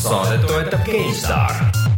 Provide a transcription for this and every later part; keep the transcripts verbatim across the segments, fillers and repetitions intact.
Saadet toetab GameStar.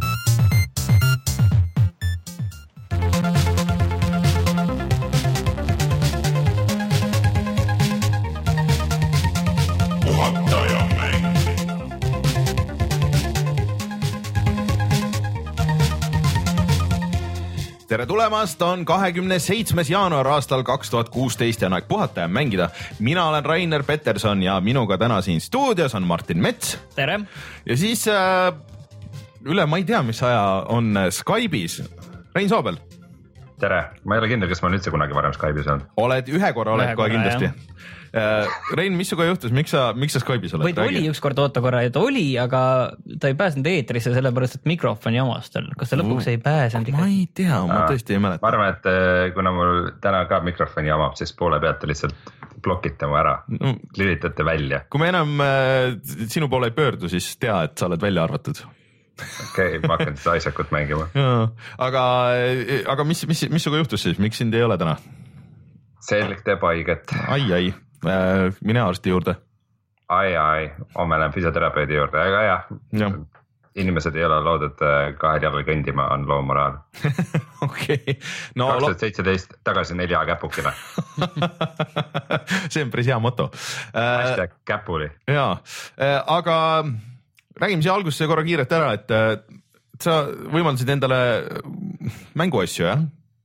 Tere tulemast, on kahekümne seitsmes jaanuar aastal kaks tuhat kuusteist ja on aeg puhata ja mängida. Mina olen Rainer Peterson ja minuga täna siin stuudios on Martin Mets. Tere. Ja siis äh, üle ma ei tea, mis aja on Skype'is Rein Soobel. Tere, ma ei ole kindel, kas ma olen üldse kunagi varem Skype'is olnud. Oled ühe korra, oled kohe kindlasti. Äh, Rein, mis suga juhtus, miks sa, miks sa Skype'is oled? Või ta oli üks kord oota korra, et oli, aga ta ei pääsenud eetrisse sellepärast, et mikrofon jamas tal. Kas ta lõpuks ei pääsenud? Ma ei tea, ma tõesti ei mäleta. Ma arvan, et kuna mul täna ka mikrofon jamab, siis poole pealt lihtsalt blokite mu ära, no, lülitate välja. Kui me enam äh, sinu poole ei pöördu, siis tea, et sa oled välja arvatud. Okei, okay, ma hakkan seda Isaacut mängima. Aga, aga mis, mis, mis suga juhtus siis? Miks sind ei ole täna? Selg teeb haiget. Ai, ai. Mine arsti juurde. Ai, ai. Homme lähen füsioterapeudi juurde. Aga jah, ja. Inimesed ei ole loodud kahel jalal kõndima, on loo moraal. Okei. No, kaks tuhat seitseteist tagasi nelja käpukile. See on päris hea moto. Hashtag käpuli. Jaa, aga räägime siia algusesse korra kiirelt ära, et sa võimaldasid endale mänguasju, jah?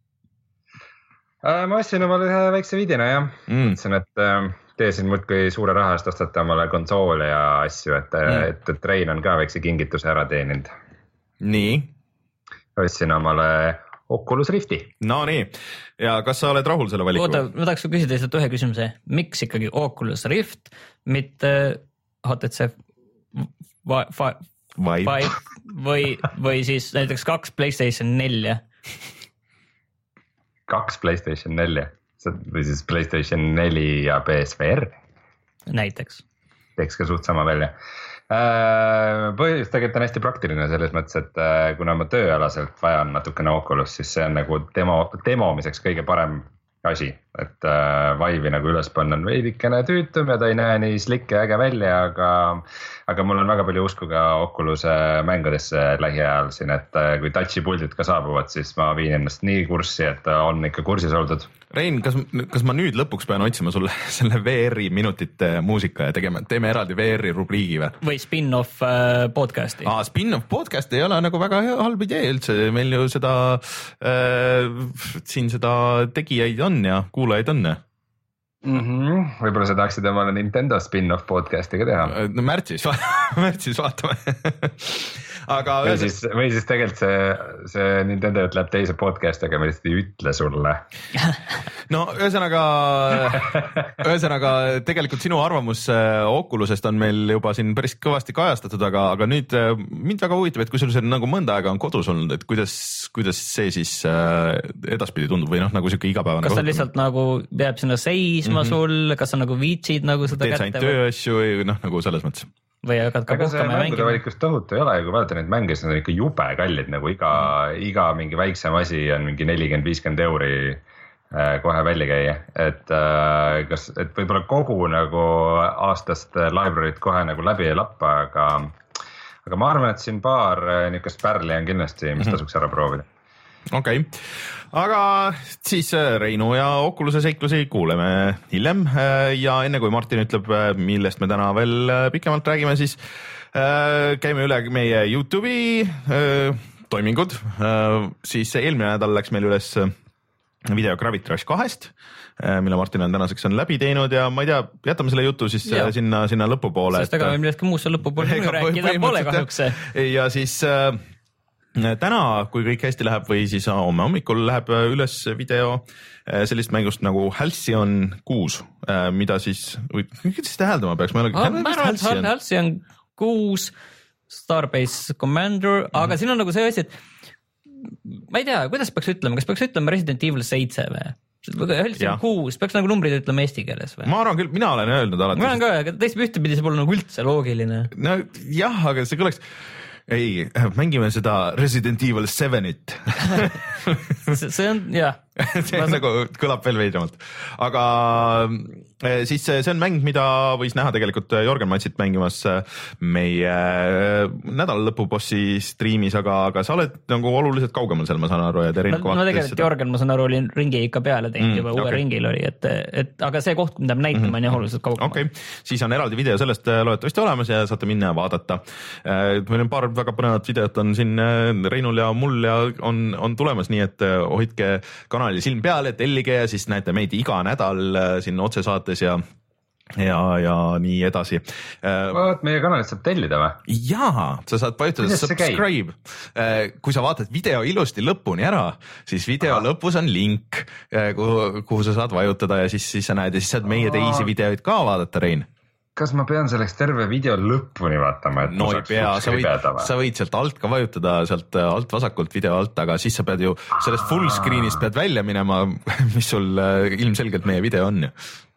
Ma ostsin omale ühe väikse vidina, jah. Mm. Mõtlesin, et teesin muudkui suure raha eest ostate omale konsoole ja asju, et, mm. et, et Rein on ka väikse kingituse ära teeninud. Nii? Ostsin omale Oculus Rifti. No nii. Ja kas sa oled rahul selle valikuga? Oota, ma tahaks küsida lihtsalt ühe küsimuse. Miks ikkagi Oculus Rift, mitte H T C Vive või, või siis näiteks kaks PlayStation nelja? Kaks PlayStation nelja või siis PlayStation neli ja P S V R. Näiteks. Teeks ka suht sama välja. Põhjus tegelikult on hästi praktiline selles mõttes, et kuna ma tööalaselt vajan natukene Oculus, siis see on nagu demo, demomiseks kõige parem asi, et Vive'i nagu üles panna on veidikene tüütum ja ta ei näe nii slick ja äge välja, aga, aga mul on väga palju usku ka Oculus'e mängudesse lähiajal siin, et kui touchi puldid ka saabuvad, siis ma viin ennast nii kurssi, et on ikka kursis oldud. Rein, kas, kas ma nüüd lõpuks pean otsima sulle selle V R-i minutite muusika ja tegema, teeme eraldi V R-i rubriigi või? Või spin-off äh, podcasti? Aa, spin-off podcast ei ole nagu väga halb idee üldse, meil ju seda äh, siin seda tegijaid on ja kuulajaid on. Mm-hmm. Võib-olla sa tahaksid omale Nintendo spin-off podcasti ka teha. No märtsis, märtsis vaatame. Aga või siis, või siis tegelikult see, see Nintendo läheb teise podcasti, aga ma lihtsalt ei ütle sulle. No ühesõnaga, ühesõnaga tegelikult sinu arvamus Oculusest on meil juba siin päris kõvasti kajastatud, aga, aga nüüd mind väga huvitab, et kui sul see nagu mõnda aega on kodus olnud, et kuidas, kuidas see siis edaspidi tundub või noh, nagu siuke igapäevane. Kas ta lihtsalt nagu jääb sinna seisma mm-hmm. sul, kas sa nagu viitsid nagu seda teed kätte? Teed sain tööasju või noh, nagu selles mõttes. Või hakkad ka puhkama ja mängima. Mängude valikust tohutu ei ole, kui vaadata neid mänge, siis on ikka jube kallid, nagu iga, iga mingi väiksem asi on mingi nelikümmend viiskümmend euri äh, kohe välja käia. Et, äh, kas, et võib-olla kogu nagu aastast library't kohe nagu läbi ei lappa, aga, aga ma arvan, et siin paar niisugust pärli on kindlasti, mis tasuks ära proovida. Okei, okay. Aga siis Reinu ja Oculus'e seiklusi kuuleme hiljem ja enne kui Martin ütleb, millest me täna veel pikemalt räägime, siis käime üle meie YouTube'i toimingud. Siis eelmine nädal läks meil üles video Gravity Rush kahest, mille Martin on tänaseks on läbi teinud ja ma ei tea, jätame selle jutu siis ja. sinna, sinna lõpupoole. Sest aga millestki muusse lõpupoole rääkida pole kahjuks. Ja siis täna, kui kõik hästi läheb või siis homme hommikul läheb üles video sellist mängust nagu Halcyon kuus, mida siis, või kuidas siis täheldama peaks? Ma arvan, et Halcyon kuus, Starbase Commander, mm. aga siin on nagu see asi, et ma ei tea, kuidas peaks ütlema, kas peaks ütlema Resident Evil seitse või? Halcyon kuus, peaks nagu numbrid ütlema eesti keeles või? Ma arvan küll, mina olen öelnud alati. Ma olen ka, aga teist ühtepidi see pole nagu üldse loogiline. No jah, aga see kõleks... Ei, mängime seda Resident Evil sevenit. see on, jah, see on nagu kõlab veel veidramalt, aga siis see on mäng, mida võis näha tegelikult Jörgen Matsit mängimas meie nädalalõpubossi striimis, aga, aga sa oled nagu oluliselt kaugemal seal, ma saan aru, ja Terin no, no tegelikult Jörgen, ma saan aru, oli ringi ikka peale teinud mm, juba, uue okay. ringil oli, et, et aga see koht, mida me näitame, mm-hmm. on jah oluliselt kaugemal. Okei, okay. Siis on eraldi video sellest loetavasti olemas ja saate minna ja vaadata. Meil on paar väga põnevat videot on siin Reinul ja mul ja on, on tulemas, nii et hoidke kanali silm peale, tellige ja siis näete meid iga nädal siin otsesaates ja ja, ja nii edasi. Vaat meie kanalit saab tellida või? Jaa, sa saad vajutada subscribe. Kui sa vaatad video ilusti lõpuni ära, siis video Aha. lõpus on link, kuhu, kuhu sa saad vajutada ja siis, siis sa näed ja siis saad meie teisi videoid ka vaadata, Rein. Kas ma pean selleks terve video lõpuni vaatama? Et no ei pea, sa võid, sa võid sealt alt ka vajutada, sealt alt vasakult video alt, aga siis sa pead ju sellest full screen'ist pead välja minema, mis sul ilmselgelt meie video on ju.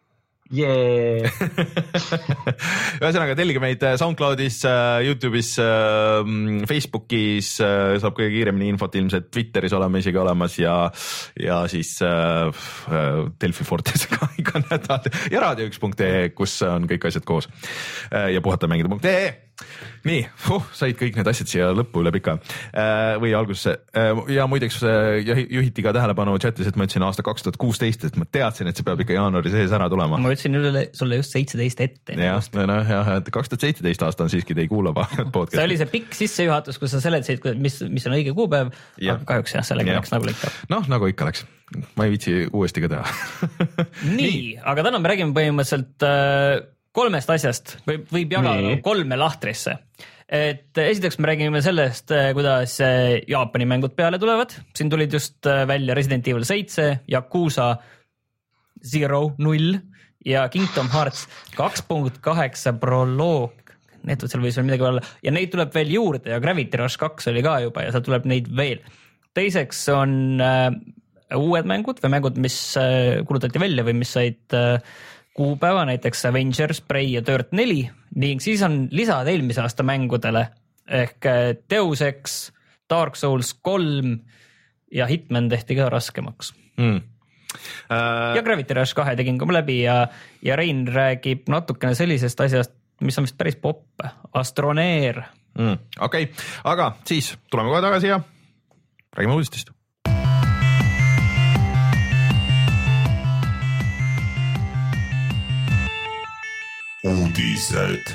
Yeah. Ühesõnaga tellige meid SoundCloudis, YouTube'is, Facebookis, saab kõige kiiremini infot ilmselt Twitteris oleme isegi olemas ja, ja siis äh, Delfi Fortes ka iga nädal ja raadio üks punkt ee, kus on kõik asjad koos ja puhatamängida punkt ee. Nii, uh, said kõik need asjad siia lõppu üle pika äh, või algusesse äh, ja muideks äh, juhiti ka tähelepanu chatis, et ma ütlesin aasta kaks tuhat kuusteist, et ma teadsin, et see peab ikka jaanuari sees ära tulema. Ma ütlesin üle, sulle just seitseteist ette. Jah, no, jah, et kaks tuhat seitseteist aasta on siiski, te ei kuula podcasti. See oli see pikk sissejuhatus, kus sa seletasid, mis, mis on õige kuupäev, ja. Aga kahjuks jah, sellega ja. Läks nagu ikka. Noh, nagu ikka läks. Ma ei viitsi uuesti ka teha. Nii, aga täna me räägime põhimõtteliselt äh, kolmest asjast, võib, võib jagada Nii. kolme lahtrisse. Et esiteks me räägime sellest, kuidas Jaapani mängud peale tulevad. Siin tulid just välja Resident Evil seitse, Yakuza Zero, null ja Kingdom Hearts kaks punkt kaheksa proloog. Need seal võis veel midagi olla. Ja neid tuleb veel juurde ja Gravity Rush kaks oli ka juba ja seal tuleb neid veel. Teiseks on äh, uued mängud või mängud, mis äh, kulutati välja või mis said äh, kuupäeva, näiteks Avengers, Prey ja Dirt neli ning siis on lisad eelmise aasta mängudele ehk Deus Ex, Dark Souls kolm ja Hitman tehti ka raskemaks. Mm. Uh... Ja Gravity Rush kahe tegin ka läbi ja, ja Rein räägib natukene sellisest asjast, mis on vist päris popp, Astroneer. Mm. Okei, okay. Aga siis tuleme kohe tagasi ja räägime uudistest. Uudised.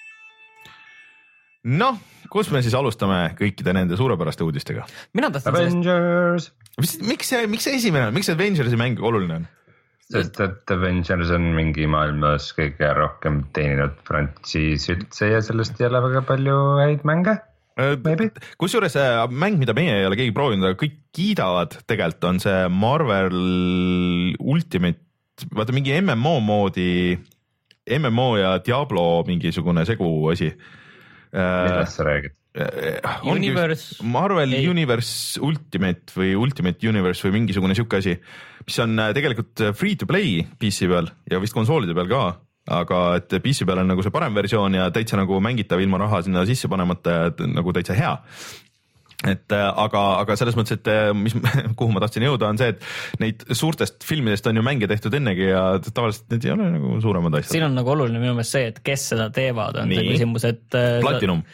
Noh, kus me siis alustame kõikide nende suurepäraste uudistega? Mina tahtsin Avengers. Sellest... Miks see, miks see esimene on? Miks see Avengersi mäng oluline on? Sest et Avengers on mingi maailmas kõige rohkem teeninud frantsiis üldse ja sellest ei ole väga palju häid mänge. Kusjuures mäng, mida meie ei ole keegi proovinud, aga kõik kiidavad tegelikult on see Marvel Ultimate, vaata mingi M M O moodi M M O ja Diablo mingisugune segu asi. Millest sa räägid? Universe. Marvel ei. Universe Ultimate või Ultimate Universe või mingisugune siuke asi, mis on tegelikult free to play P C peal ja vist konsoolide peal ka, aga et P C peal on nagu see parem versioon ja täitsa nagu mängitav ilma raha sinna sisse panemata, nagu täitsa hea. Et aga, aga selles mõttes, et mis, kuhu ma tahtsin jõuda on see, et neid suurtest filmidest on ju mänge tehtud ennegi ja tavaliselt need ei ole nagu suuremad asjad. Siin on nagu oluline minu meelest see, et kes seda teevad, on Nii. see küsimus, et Platinum.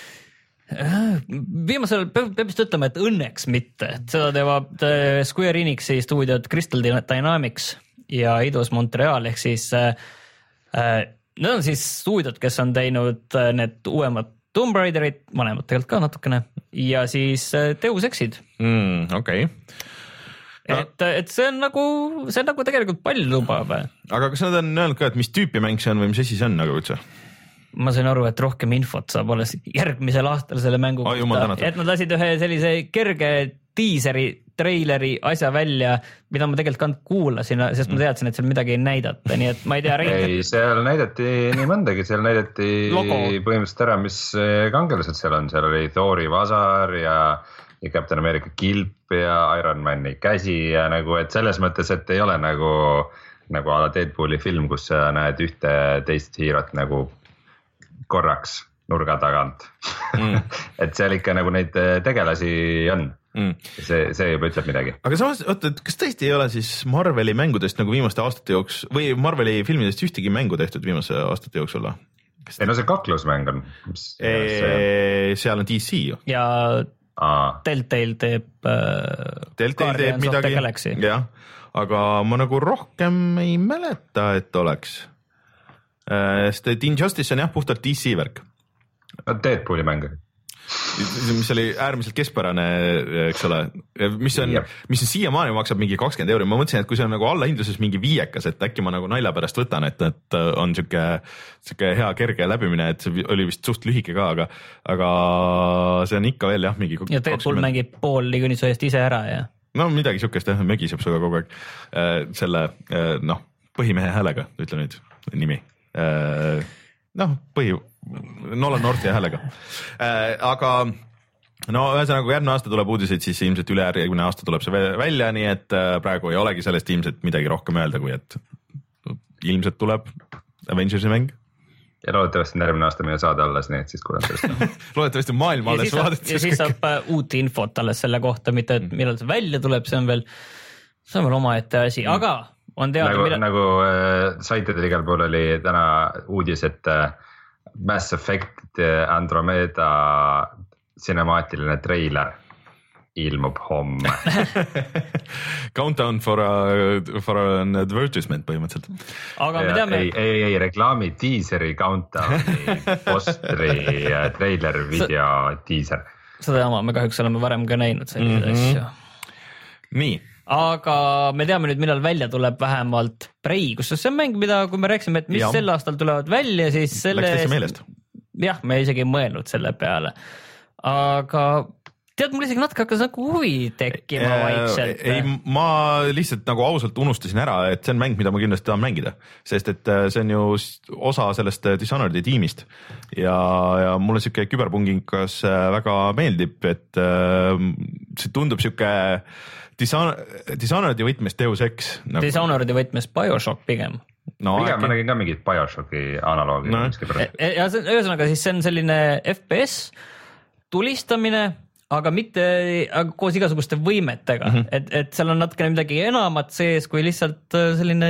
Viimasel peab, peab vist ütlema, et õnneks mitte, et seda teevad Square Enixi stuudiod Crystal Dynamics ja Eidos Montreal ehk siis äh, need on siis stuudiod, kes on teinud need uuemad Tomb Raiderit, vanemad tegelikult ka natukene ja siis Deus Exid. Mm, okei. Okay. No. Et, et see on nagu, see on nagu tegelikult palju lubab. Aga kas nad on öelnud ka, et mis tüüpi mäng see on või mis asi see on nagu üldse? Ma sain aru, et rohkem infot saab alles järgmisel aastal selle mängu oh, kohta, et nad lasid ühe sellise kerge tiiseri, treileri asja välja, mida ma tegelikult kand kuulasin, sest ma teadsin, et seal midagi ei näidata, nii et ma ei tea. Ei, seal näidati nii mõndagi, seal näidati Logo. Põhimõtteliselt ära, mis kangelased seal on, seal oli Thori vasar ja, ja Captain America kilp ja Iron Mani käsi ja nagu, et selles mõttes, et ei ole nagu, nagu ala Deadpooli film, kus sa näed ühte teist hiirot nagu korraks nurga tagant mm. et seal ikka nagu neid tegelasi on. mm. see, see juba ütleb midagi. aga samas, oota, et kas tõesti ei ole siis Marveli mängudest nagu viimaste aastate jooksul või Marveli filmidest ühtegi mängu tehtud viimase aastate jooksul? ei no see kaklusmäng on. Eee, seal on D C ju. ja Aa. Telltale teeb äh, Telltale teeb midagi, jah, aga ma nagu rohkem ei mäleta, et oleks. Sest et Injustice on jah puhtalt D C värk. Deadpooli mäng. Mis oli äärmiselt keskpärane, eks ole, mis on, mis on siiamaani maksab mingi kakskümmend euri. Ma mõtlesin, et kui see on nagu allahindluses mingi viiekas, et äkki ma nagu nalja pärast võtan, et, et on siuke, siuke hea kerge läbimine, et see oli vist suht lühike ka, aga, aga see on ikka veel jah, mingi ja Deadpool mängib pool liiguni su eest ise ära ja no midagi siukest jah, mögiseb suga kogu aeg äh, selle äh, noh, põhimehe häälega, ütle nüüd nimi äh, noh, põhi Nolan Northi häälega äh, aga no ühesõnaga järgmine aasta tuleb uudiseid, siis ilmselt üle järgmine aasta tuleb see välja, nii et äh, praegu ei olegi sellest ilmselt midagi rohkem öelda, kui et ilmselt tuleb Avengersi mäng ja loodetavasti on järgmine aasta meie saade alles, nii et siis kuuleme sellest loodetavasti maailma alles vaadates ja siis saab uh, uut infot alles selle kohta, mitte et millal see välja tuleb, see on veel see on veel omaette asi, mm. aga on teada nagu, mida... nagu äh, saitidel igal pool oli täna uudis, et äh, Mass Effect Andromeda cinemaatiline treiler ilmub homme Countdown for, a, for an advertisement põhimõtteliselt. Aga me teame... Ei, ei, ei, reklaami teaseri countdowni postri treiler video teaser. Seda jama me kahjuks oleme varem ka näinud selliseid mm-hmm. asju. Nii. Aga me teame nüüd, millal välja tuleb vähemalt Prey, kus see on mäng, mida kui me rääksime, et mis ja. sel aastal tulevad välja, siis selle... Läks täitsa meelest. Jah, me isegi ei mõelnud selle peale. Aga tead, mul isegi natuke hakkas nagu huvi tekkima vaikselt. Ei, ma lihtsalt nagu ausalt unustasin ära, et see on mäng, mida ma kindlasti tahan mängida. Sest et see on ju osa sellest Dishonored'i tiimist. Ja, ja mulle siuke küberpunginkas väga meeldib, et see tundub siuke... Dishonored'i võtmes Deus Ex nagu. Dishonored'i võtmes BioShock pigem no, pigem ma nägin ka mingit BioShocki analoogi no. ja see, ühesõnaga siis see on selline F P S tulistamine, aga mitte aga koos igasuguste võimetega mm, -hmm. et, et seal on natukene midagi enamat sees, kui lihtsalt selline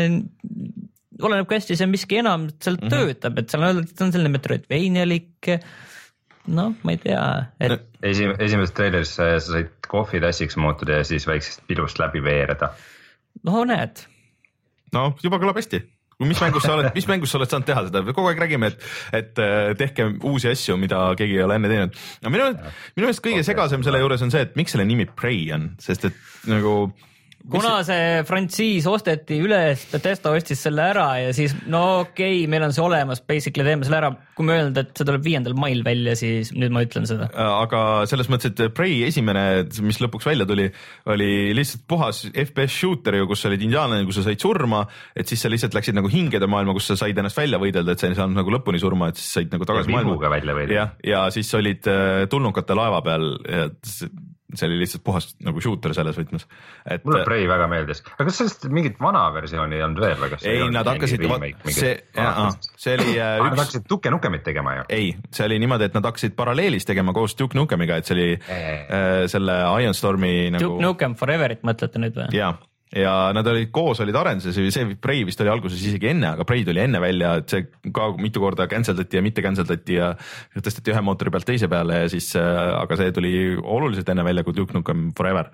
oleneb kui hästi see miski enam seal mm -hmm. töötab, et seal on öeldud, et see on selline Metroidvania-lik noh, ma ei tea et... Esim, esimeses traileris sa said kohvitassiks muutuda ja siis väiksest pilust läbi veereda. No näed. No juba kõlab hästi. Mis mängus sa oled, mis mängus sa oled saanud teha seda? Kogu aeg räägime, et, et tehke uusi asju, mida keegi ei ole enne teinud. No minu, minu meelest kõige segasem selle juures on see, et miks selle nimi Prey on, sest et nagu... Kuna see frantsiis osteti üles, Bethesda ostis selle ära ja siis no okei okay,, meil on see olemas, basically teeme selle ära. Kui me öelnud, et see tuleb viiendal mail välja, siis nüüd ma ütlen seda. Aga selles mõttes, et Prey esimene, mis lõpuks välja tuli, oli lihtsalt puhas F P S shooter ju, kus sa olid indiaanlane, kus sa said surma, et siis sa lihtsalt läksid nagu hingede maailma, kus sa said ennast välja võidelda, et sa ei saanud nagu lõpuni surma, et siis said nagu tagasi maailma. Ja, ja siis olid tulnukate laeva peal ja see oli lihtsalt puhas nagu shooter selles võtmes. Et, mulle Prey väga meeldis. Aga kas sellest mingit vana versiooni ei olnud veel? Või ei, ei nad hakkasid, see, jaa, see oli ah, üks... Nad hakkasid Duke Nukemit tegema ju? Ei, see oli niimoodi, et nad hakkasid paralleelis tegema koos Duke Nukemiga, et see oli äh, selle Iron Stormi nagu... Duke Nukem Foreverit mõtlete nüüd või? Jaa. Ja nad olid koos, olid arenduses, see Prey vist oli alguses isegi enne, aga Prey tuli enne välja, et see ka mitu korda canceldati ja mitte canceldati ja tõsteti ühe mootori pealt teise peale ja siis, aga see tuli oluliselt enne välja kui Duke Nukem Forever.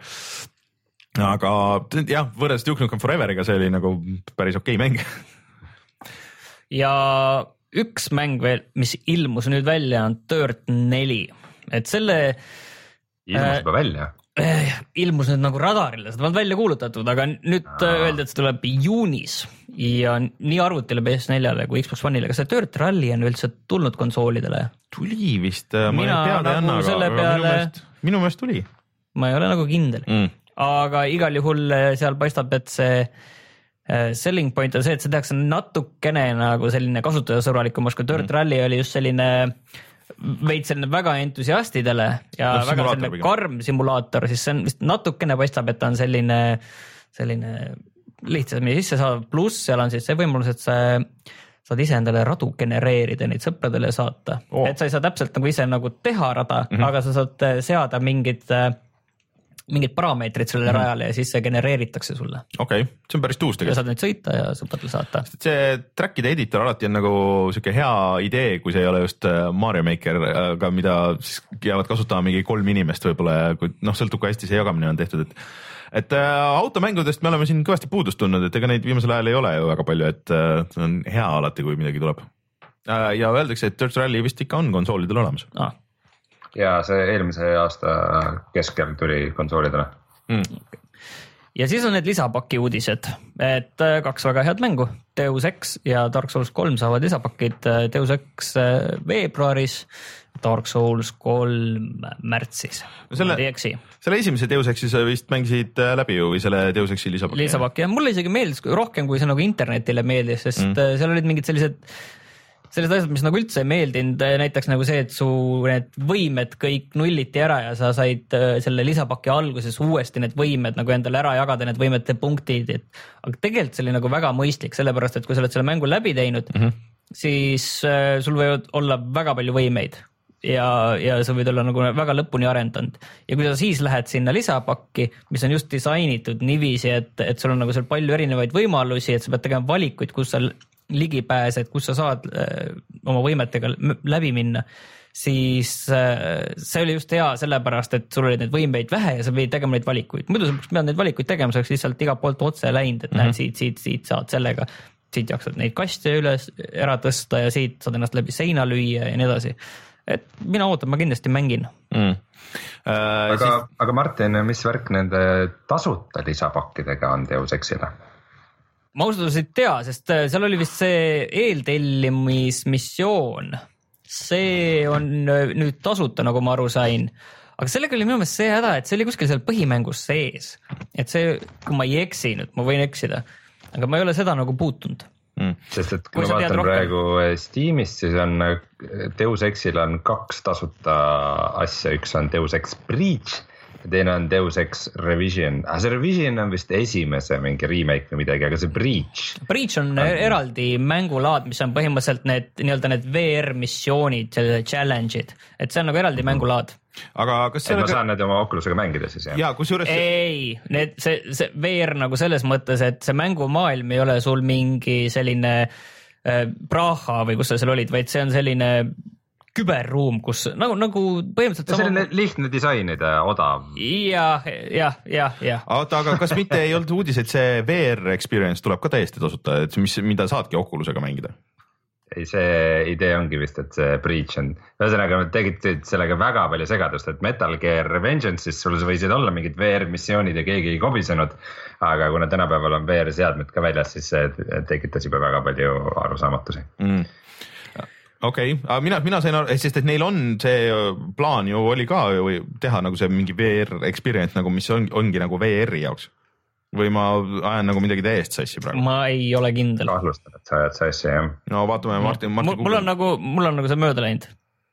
Aga jah, võrreldes Duke Nukem Foreveriga see oli nagu päris okei mäng. Ja üks mäng veel, mis ilmus nüüd välja on Dirt neli, et selle... Ilmus juba välja? Ilmus nüüd nagu radarile, seda on välja kuulutatud, aga nüüd Aa. öeldi, et see tuleb juunis ja nii arvutile P S neljale kui Xbox One'ile. Kas see Dirt Rally on üldse tulnud konsoolidele? Tuli vist, ma Mina ei peale nagu anna, aga peale... minu, meelest, minu meelest tuli. Ma ei ole nagu kindel, mm. aga igal juhul seal paistab, et see selling point on see, et see tehakse natukene nagu selline kasutajasõbralikumas, kui Dirt mm. Rally oli just selline... veid selline väga entusiastidele ja no, väga selline pigem. Karm simulaator, siis see on vist natukene paistab, et ta on selline, selline lihtsalt meie sisse saadav, pluss seal on siis see võimalus, et sa saad ise endale radu genereerida, neid sõpradele saata. Oh. Et sa ei saa täpselt nagu ise nagu teha rada, mm-hmm. aga sa saad seada mingid mingid parameetrid sellele mm-hmm. rajale ja siis see genereeritakse sulle. Okei okay., see on päris tuus tegelikult. ja saad nüüd sõita ja sõpradele saata. See trackide editor alati on nagu siuke hea idee, kui see ei ole just Mario Maker, aga mida siis jäävad kasutama mingi kolm inimest võib-olla ja kui noh, sõltub kui hästi see jagamine on tehtud, et et äh, automängudest me oleme siin kõvasti puudust tundnud, et ega neid viimasel ajal ei ole ju väga palju, et äh, see on hea alati, kui midagi tuleb. Äh, ja öeldakse, et Dirt Rally vist ikka on konsoolidel olemas. Ah. Ja see eelmise aasta keskel tuli konsoolidele. Mm. Ja siis on need lisapaki uudised, et kaks väga head mängu, Deus Ex ja Dark Souls kolm saavad lisapakid, Deus Ex veebruaris, Dark Souls kolm märtsis. Selle, selle esimese Deus Exi sa vist mängisid läbi ju või selle Deus Exi lisapaki? Lisapaki ja mulle isegi meeldis rohkem, kui see nagu internetile meeldis, sest mm. seal olid mingid sellised sellised asjad, mis nagu üldse ei meeldinud, näiteks nagu see, et su need võimed kõik nulliti ära ja sa said selle lisapaki alguses uuesti need võimed nagu endale ära jagada, need võimete punktid, et aga tegelikult see oli nagu väga mõistlik, sellepärast, et kui sa oled selle mängu läbi teinud, mm-hmm. siis äh, sul võivad olla väga palju võimeid ja, ja sa võid olla nagu väga lõpuni arendanud. Ja kui sa siis lähed sinna lisapakki, mis on just disainitud niiviisi, et, et sul on nagu seal palju erinevaid võimalusi, et sa pead tegema valikuid, kus sa ligipääsed, kus sa saad äh, oma võimetega läbi minna, siis äh, see oli just hea sellepärast, et sul oli neid võimeid vähe ja sa pidid tegema neid valikuid. Muidu sa pead neid valikuid tegema, sa oleks lihtsalt iga poolt otse läinud, et mm-hmm. näed siit, siit, siit saad sellega, siit jaksad neid kaste üles ära tõsta ja siit saad ennast läbi seina lüüa ja nii edasi. Et mina ootan, ma kindlasti mängin. Mm. Äh, aga, siis... aga Martin, mis värk nende tasuta lisapakkidega on Deus Exile? Ma ausalt ei tea, sest seal oli vist see eeltellimismissioon. See on nüüd tasuta, nagu ma aru sain. Aga sellega oli minu meelest see häda, et see oli kuskil seal põhimängus sees. Et see, kui ma ei eksi nüüd, ma võin eksida. Aga ma ei ole seda nagu puutunud. Mm. Sest et kui, kui ma vaatan praegu Steamist, siis on Deus Exil on kaks tasuta asja. Üks on Deus Ex Breach. Ja teine on Deus Ex Revision. Ah, see Revision on vist esimese mingi remake või midagi, aga see Breach. Breach on, on eraldi mängulaad, mis on põhimõtteliselt need, nii-öelda need V R-missioonid, challenge'id. Et see on nagu eraldi mängulaad. Aga kas sellega... ma saan need oma Oculusega mängida siis, jah? Ja, kusjuures... Ei, need, see, see V R nagu selles mõttes, et see mängumaailm ei ole sul mingi selline äh, Praha või kus sa seal olid, vaid see on selline... küberruum, kus nagu, nagu põhimõtteliselt sama... selline lihtne disainida, odav. Ja, ja, ja, ja. Oota, aga kas mitte ei olnud uudis, et see V R experience tuleb ka täiesti tasuta, et mis, mida saadki Oculusega mängida? Ei, see idee ongi vist, et see Breach on, ühesõnaga nad tegid sellega väga palju segadust, et Metal Gear Revengeance'is sul võisid olla mingid V R-missioonid ja keegi ei kobisenud, aga kuna tänapäeval on V R-seadmed ka väljas, siis see tekitas juba väga palju arusaamatusi. Mm. Okei okay., aga mina, mina sain aru, sest et neil on see plaan ju oli ka ju teha nagu see mingi V R experience nagu, mis on, ongi nagu V R-i jaoks. Või ma ajan nagu midagi täiesti sassi praegu? Ma ei ole kindel. Kahlustan, et sa ajad sassi, jah. No vaatame Martin, Martin mul, mul on nagu, mul on nagu see mööda läinud.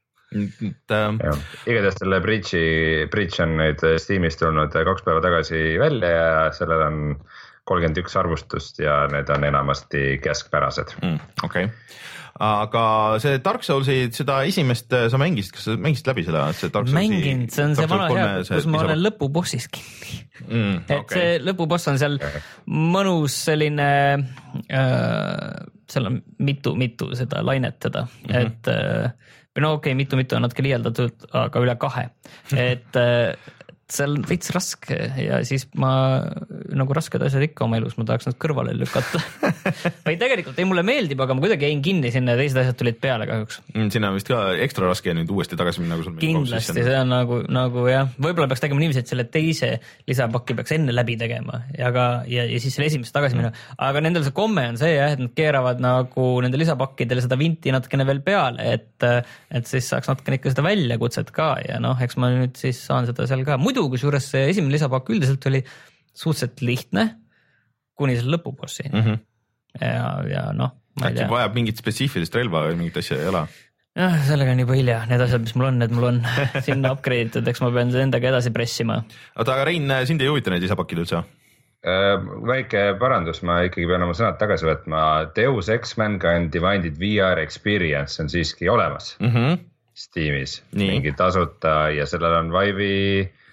Igatahes selle Breachi, Breach on nüüd Steamis tulnud kaks päeva tagasi välja ja sellel on kolmkümmend üks arvustust ja need on enamasti keskpärased. Mm, okei. Okay. Aga see Dark Soulsi, seda esimest sa mängisid, kas sa mängisid läbi seda? See Dark Soulsi, mänginud, see on see vana hea, kus ma olen lõpubossis kinni. Mm, et okay. See lõpuboss on seal mõnus selline, äh, seal on mitu-mitu seda lainetada, mm-hmm. et äh, no okei, okay, mitu-mitu on natuke liialdatud, aga üle kahe, et äh, seal on veits raske ja siis ma nagu rasked asjad ikka oma elus, ma tahaks nad kõrvale lükata. Või tegelikult ei mulle meeldib, aga ma kuidagi jäin kinni sinna ja teised asjad tulid peale kahjuks. Sinna vist ka ekstra raske nüüd uuesti tagasi minna, kui sul kindlasti, see on nagu, nagu jah, võib-olla peaks tegema niiviisi, et selle teise lisapakki peaks enne läbi tegema ja, ka, ja, ja siis selle esimest tagasi minna. Aga nendel see komme on see jah, et nad keeravad nagu nende lisapakkidele seda vinti natukene veel peale, et, et siis saaks natukene ikka seda väljakutset ka ja noh, eks ma nüüd siis saan seda seal ka. Muidu kusjuures see esimene lisapakk üldiselt oli suhteliselt lihtne kuni selle lõpubossi. Mm-hmm. Ja, ja noh, ma ei tea. Vajab mingit spetsiifilist relva või mingit asja ei ole? Ja, sellega on juba hilja. Need asjad, mis mul on, need mul on sinna upgrade'itud, eks ma pean endaga edasi pressima. Oota, aga Rein, sind ei huvita neid lisapakid üldse? Väike parandus, ma ikkagi pean oma sõnad tagasi võtma. Deus Ex Mankind Divided V R Experience on siiski olemas mm-hmm. Steamis. Nii. Mingi tasuta ja sellel on Vive'i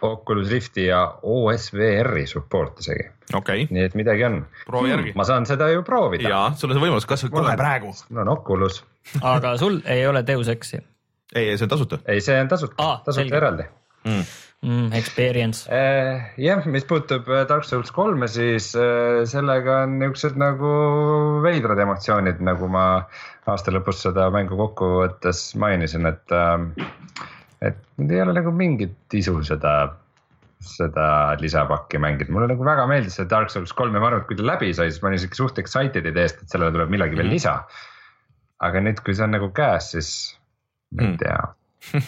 Oculus Rifti ja O S V R-i support isegi okay. Nii et midagi on Proovi hmm, järgi Ma saan seda ju proovida Jaa, sul on see võimalus, kas kohe praegu Mul on Oculus Aga sul ei ole Deus Exi? Ei, see on tasuta Ei, see on tasuta, ah, tasuta selge. Eraldi mm. Mm, Experience eh, Jah, mis puutub Dark Souls kolme, siis eh, sellega on niisugused nagu veidrad emotsioonid, nagu ma aasta lõpus seda mängu kokku võttes mainisin, et äh, et nüüd ei ole nagu mingit isu seda, seda lisapakki mängida. Mulle nagu väga meeldis see Dark Souls kolm ja ma arvan, et kui ta läbi sai, siis ma olin suht excited ideest, et sellele tuleb millegi veel lisa. Aga nüüd, kui see on nagu käes, siis ma ei tea.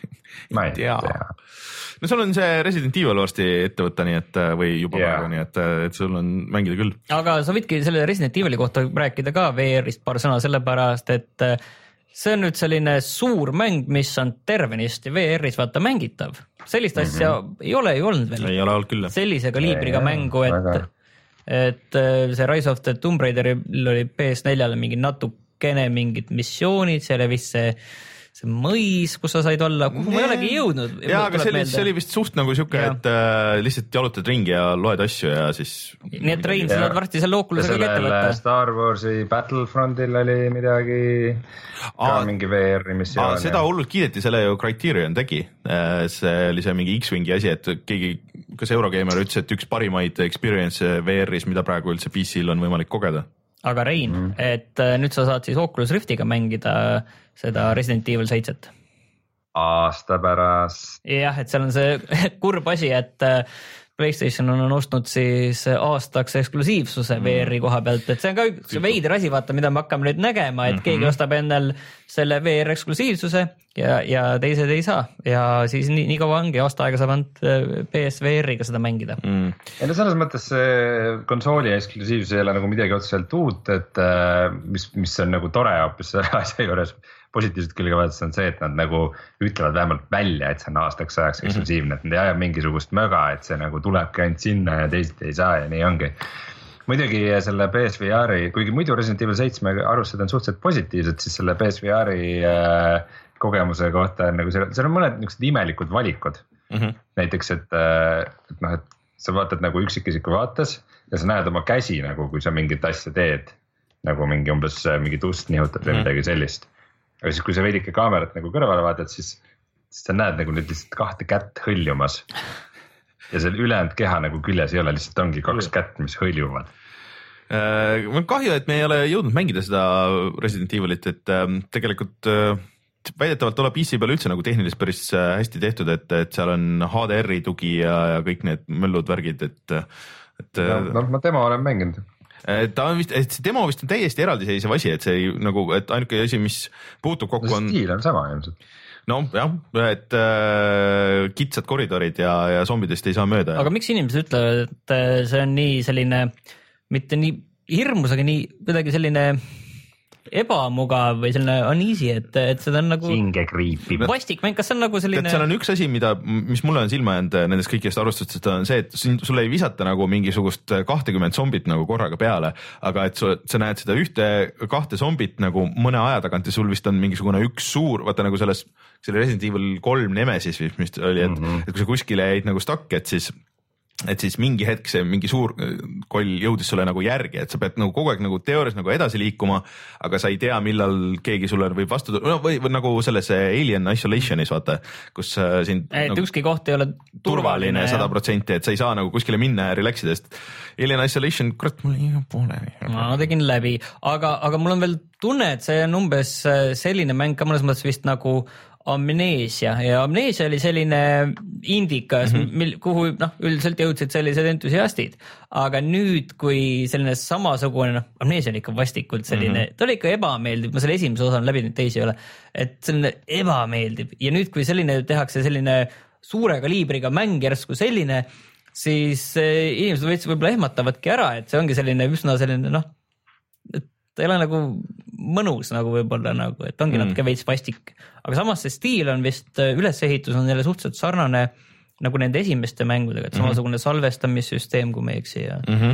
Ma ei tea. tea. No sul on see Resident Evil varsti ette võtta, nii et või juba yeah. praegu, nii et, et sul on mängida küll. Aga sa võidki selle Resident Evili kohta rääkida ka V R-ist paar sõna sellepärast, et see on nüüd selline suur mäng, mis on tervenisti V R-is vaata mängitav. Sellist mm-hmm. asja ei ole ju olnud veel. Ei ole olnud küll. Sellise kaliibriga ei, mängu, et, et see Rise of the Tomb Raideril oli P S neljale mingi natukene mingid missioonid, see oli vist see see mõis, kus sa said olla, kuhu ma ei olegi jõudnud. Jaa, aga see oli, see oli vist suht nagu siuke, et äh, lihtsalt jalutad ringi ja loed asju ja siis... Nii et Rein, sa saad varsti selle Oculusega kette võtta. Star Warsi Battlefrontil oli midagi, ka Aa, mingi V R-i missioon. Seda hullult kiideti, selle ju Criterion tegi. See oli see mingi X-Wingi asi, et keegi, kas Eurogamer ütles, et üks parimaid experience V R-is, mida praegu üldse P C-l on võimalik kogeda. Aga Rein, mm. et nüüd sa saad siis Oculus Riftiga mängida seda Resident Evil seitset. Aasta pärast. Jah, et seal on see kurb asi, et PlayStation on ostnud siis aastaks eksklusiivsuse mm. V R-i koha pealt, et see on ka üks veider asi, vaata, mida me hakkame nüüd nägema, et mm-hmm. keegi ostab endal selle V R eksklusiivsuse ja, ja teised ei saa ja siis nii, nii kaua ongi aasta aega saab ainult P S V R-iga seda mängida. Mm. Ja no selles mõttes see konsooli eksklusiivsus ei ole nagu midagi otseselt uut, et mis, mis on nagu tore hoopis selle asja juures positiivselt külge vaadates on see, et nad nagu ütlevad vähemalt välja, et see on aastaks ajaks eksklusiivne, et nad ei aja mingisugust möga, et see nagu tulebki ainult sinna ja teised ei saa ja nii ongi. Muidugi selle P S V R-i, kuigi muidu Resident Evil seitse arvustused on suhteliselt positiivsed, siis selle P S V R-i äh, kogemuse kohta on nagu, seal on mõned niisugused imelikud valikud. Mm-hmm. Näiteks, et, et, noh, et sa vaatad nagu üksikisiku vaates ja sa näed oma käsi nagu, kui sa mingit asja teed, nagu mingi umbes mingi tust nihutad või mm-hmm. midagi sellist. Aga siis, kui sa veidike kaamerat nagu kõrvale vaatad, siis, siis sa näed nagu nüüd lihtsalt kahte kätt hõljumas. Ja see ülejäänud keha nagu küljes ei ole, lihtsalt ongi kaks kätt, mis hõljuvad. Äh, mul kahju, et me ei ole jõudnud mängida seda Resident Evilit, et äh, tegelikult äh, väidetavalt tuleb P C peal üldse nagu tehniliselt päris hästi tehtud, et, et seal on H D R-i tugi ja, ja kõik need möllud värgid, et, et no, no ma demo olen mänginud. Ta on vist, et see demo vist on täiesti eraldiseisev asi, et see ei, nagu, et ainuke asi, mis puutub kokku on... Stiil on sama ilmselt. No jah, et äh, kitsad koridorid ja, ja zombidest ei saa mööda. Aga miks inimesed ütlevad, et see on nii selline, mitte nii hirmus, aga nii kuidagi selline ebamugav või selline uneasy, et, et seda on nagu hinge kriipib. Vastik mäng, kas see on nagu selline... Seal on üks asi, mida, mis mulle on silma jäänud nendest kõikidest arvustustest, on see, et sulle ei visata nagu mingisugust kahtekümmend zombit nagu korraga peale, aga et su, sa näed seda ühte kahte zombit nagu mõne aja tagant ja sul vist on mingisugune üks suur, vaata nagu selles selle Resident Evil kolm Nemesis, mis oli, et, mm-hmm. et kui sa kuskile jäid nagu stuck, et siis et siis mingi hetk see mingi suur koll jõudis sulle nagu järgi, et sa pead nagu kogu aeg nagu teoorias nagu edasi liikuma, aga sa ei tea, millal keegi sulle võib vastu tulla, no, või, või nagu selles Alien Isolationis vaata, kus sind et nagu, ükski koht ei ole turvaline sada protsenti, et sa ei saa nagu kuskile minna ja relaxida, sest Alien Isolation, kurat, mul ei pooleli. Ma tegin läbi, aga, aga mul on veel tunne, et see on umbes selline mäng ka mõnes mõttes vist nagu Amnesia ja Amnesia oli selline indikas, mm-hmm. mil, kuhu noh, üldiselt jõudsid sellised entusiastid, aga nüüd, kui selline samasugune, noh, Amnesia oli ikka vastikult selline, mm-hmm. ta oli ikka ebameeldiv, ma selle esimese osa on läbi, nüüd teisi ei ole, et selline ebameeldiv ja nüüd, kui selline tehakse selline suure kaliibriga mäng järsku selline, siis inimesed veits võib-olla ehmatavadki ära, et see ongi selline üsna selline, noh, ta ei ole nagu mõnus nagu võib-olla nagu, et ongi mm. natuke veits vastik, aga samas see stiil on vist, ülesehitus on jälle suhteliselt sarnane nagu nende esimeste mängudega, et samasugune mm-hmm. salvestamissüsteem, kui me ei eksi ja mm. -hmm.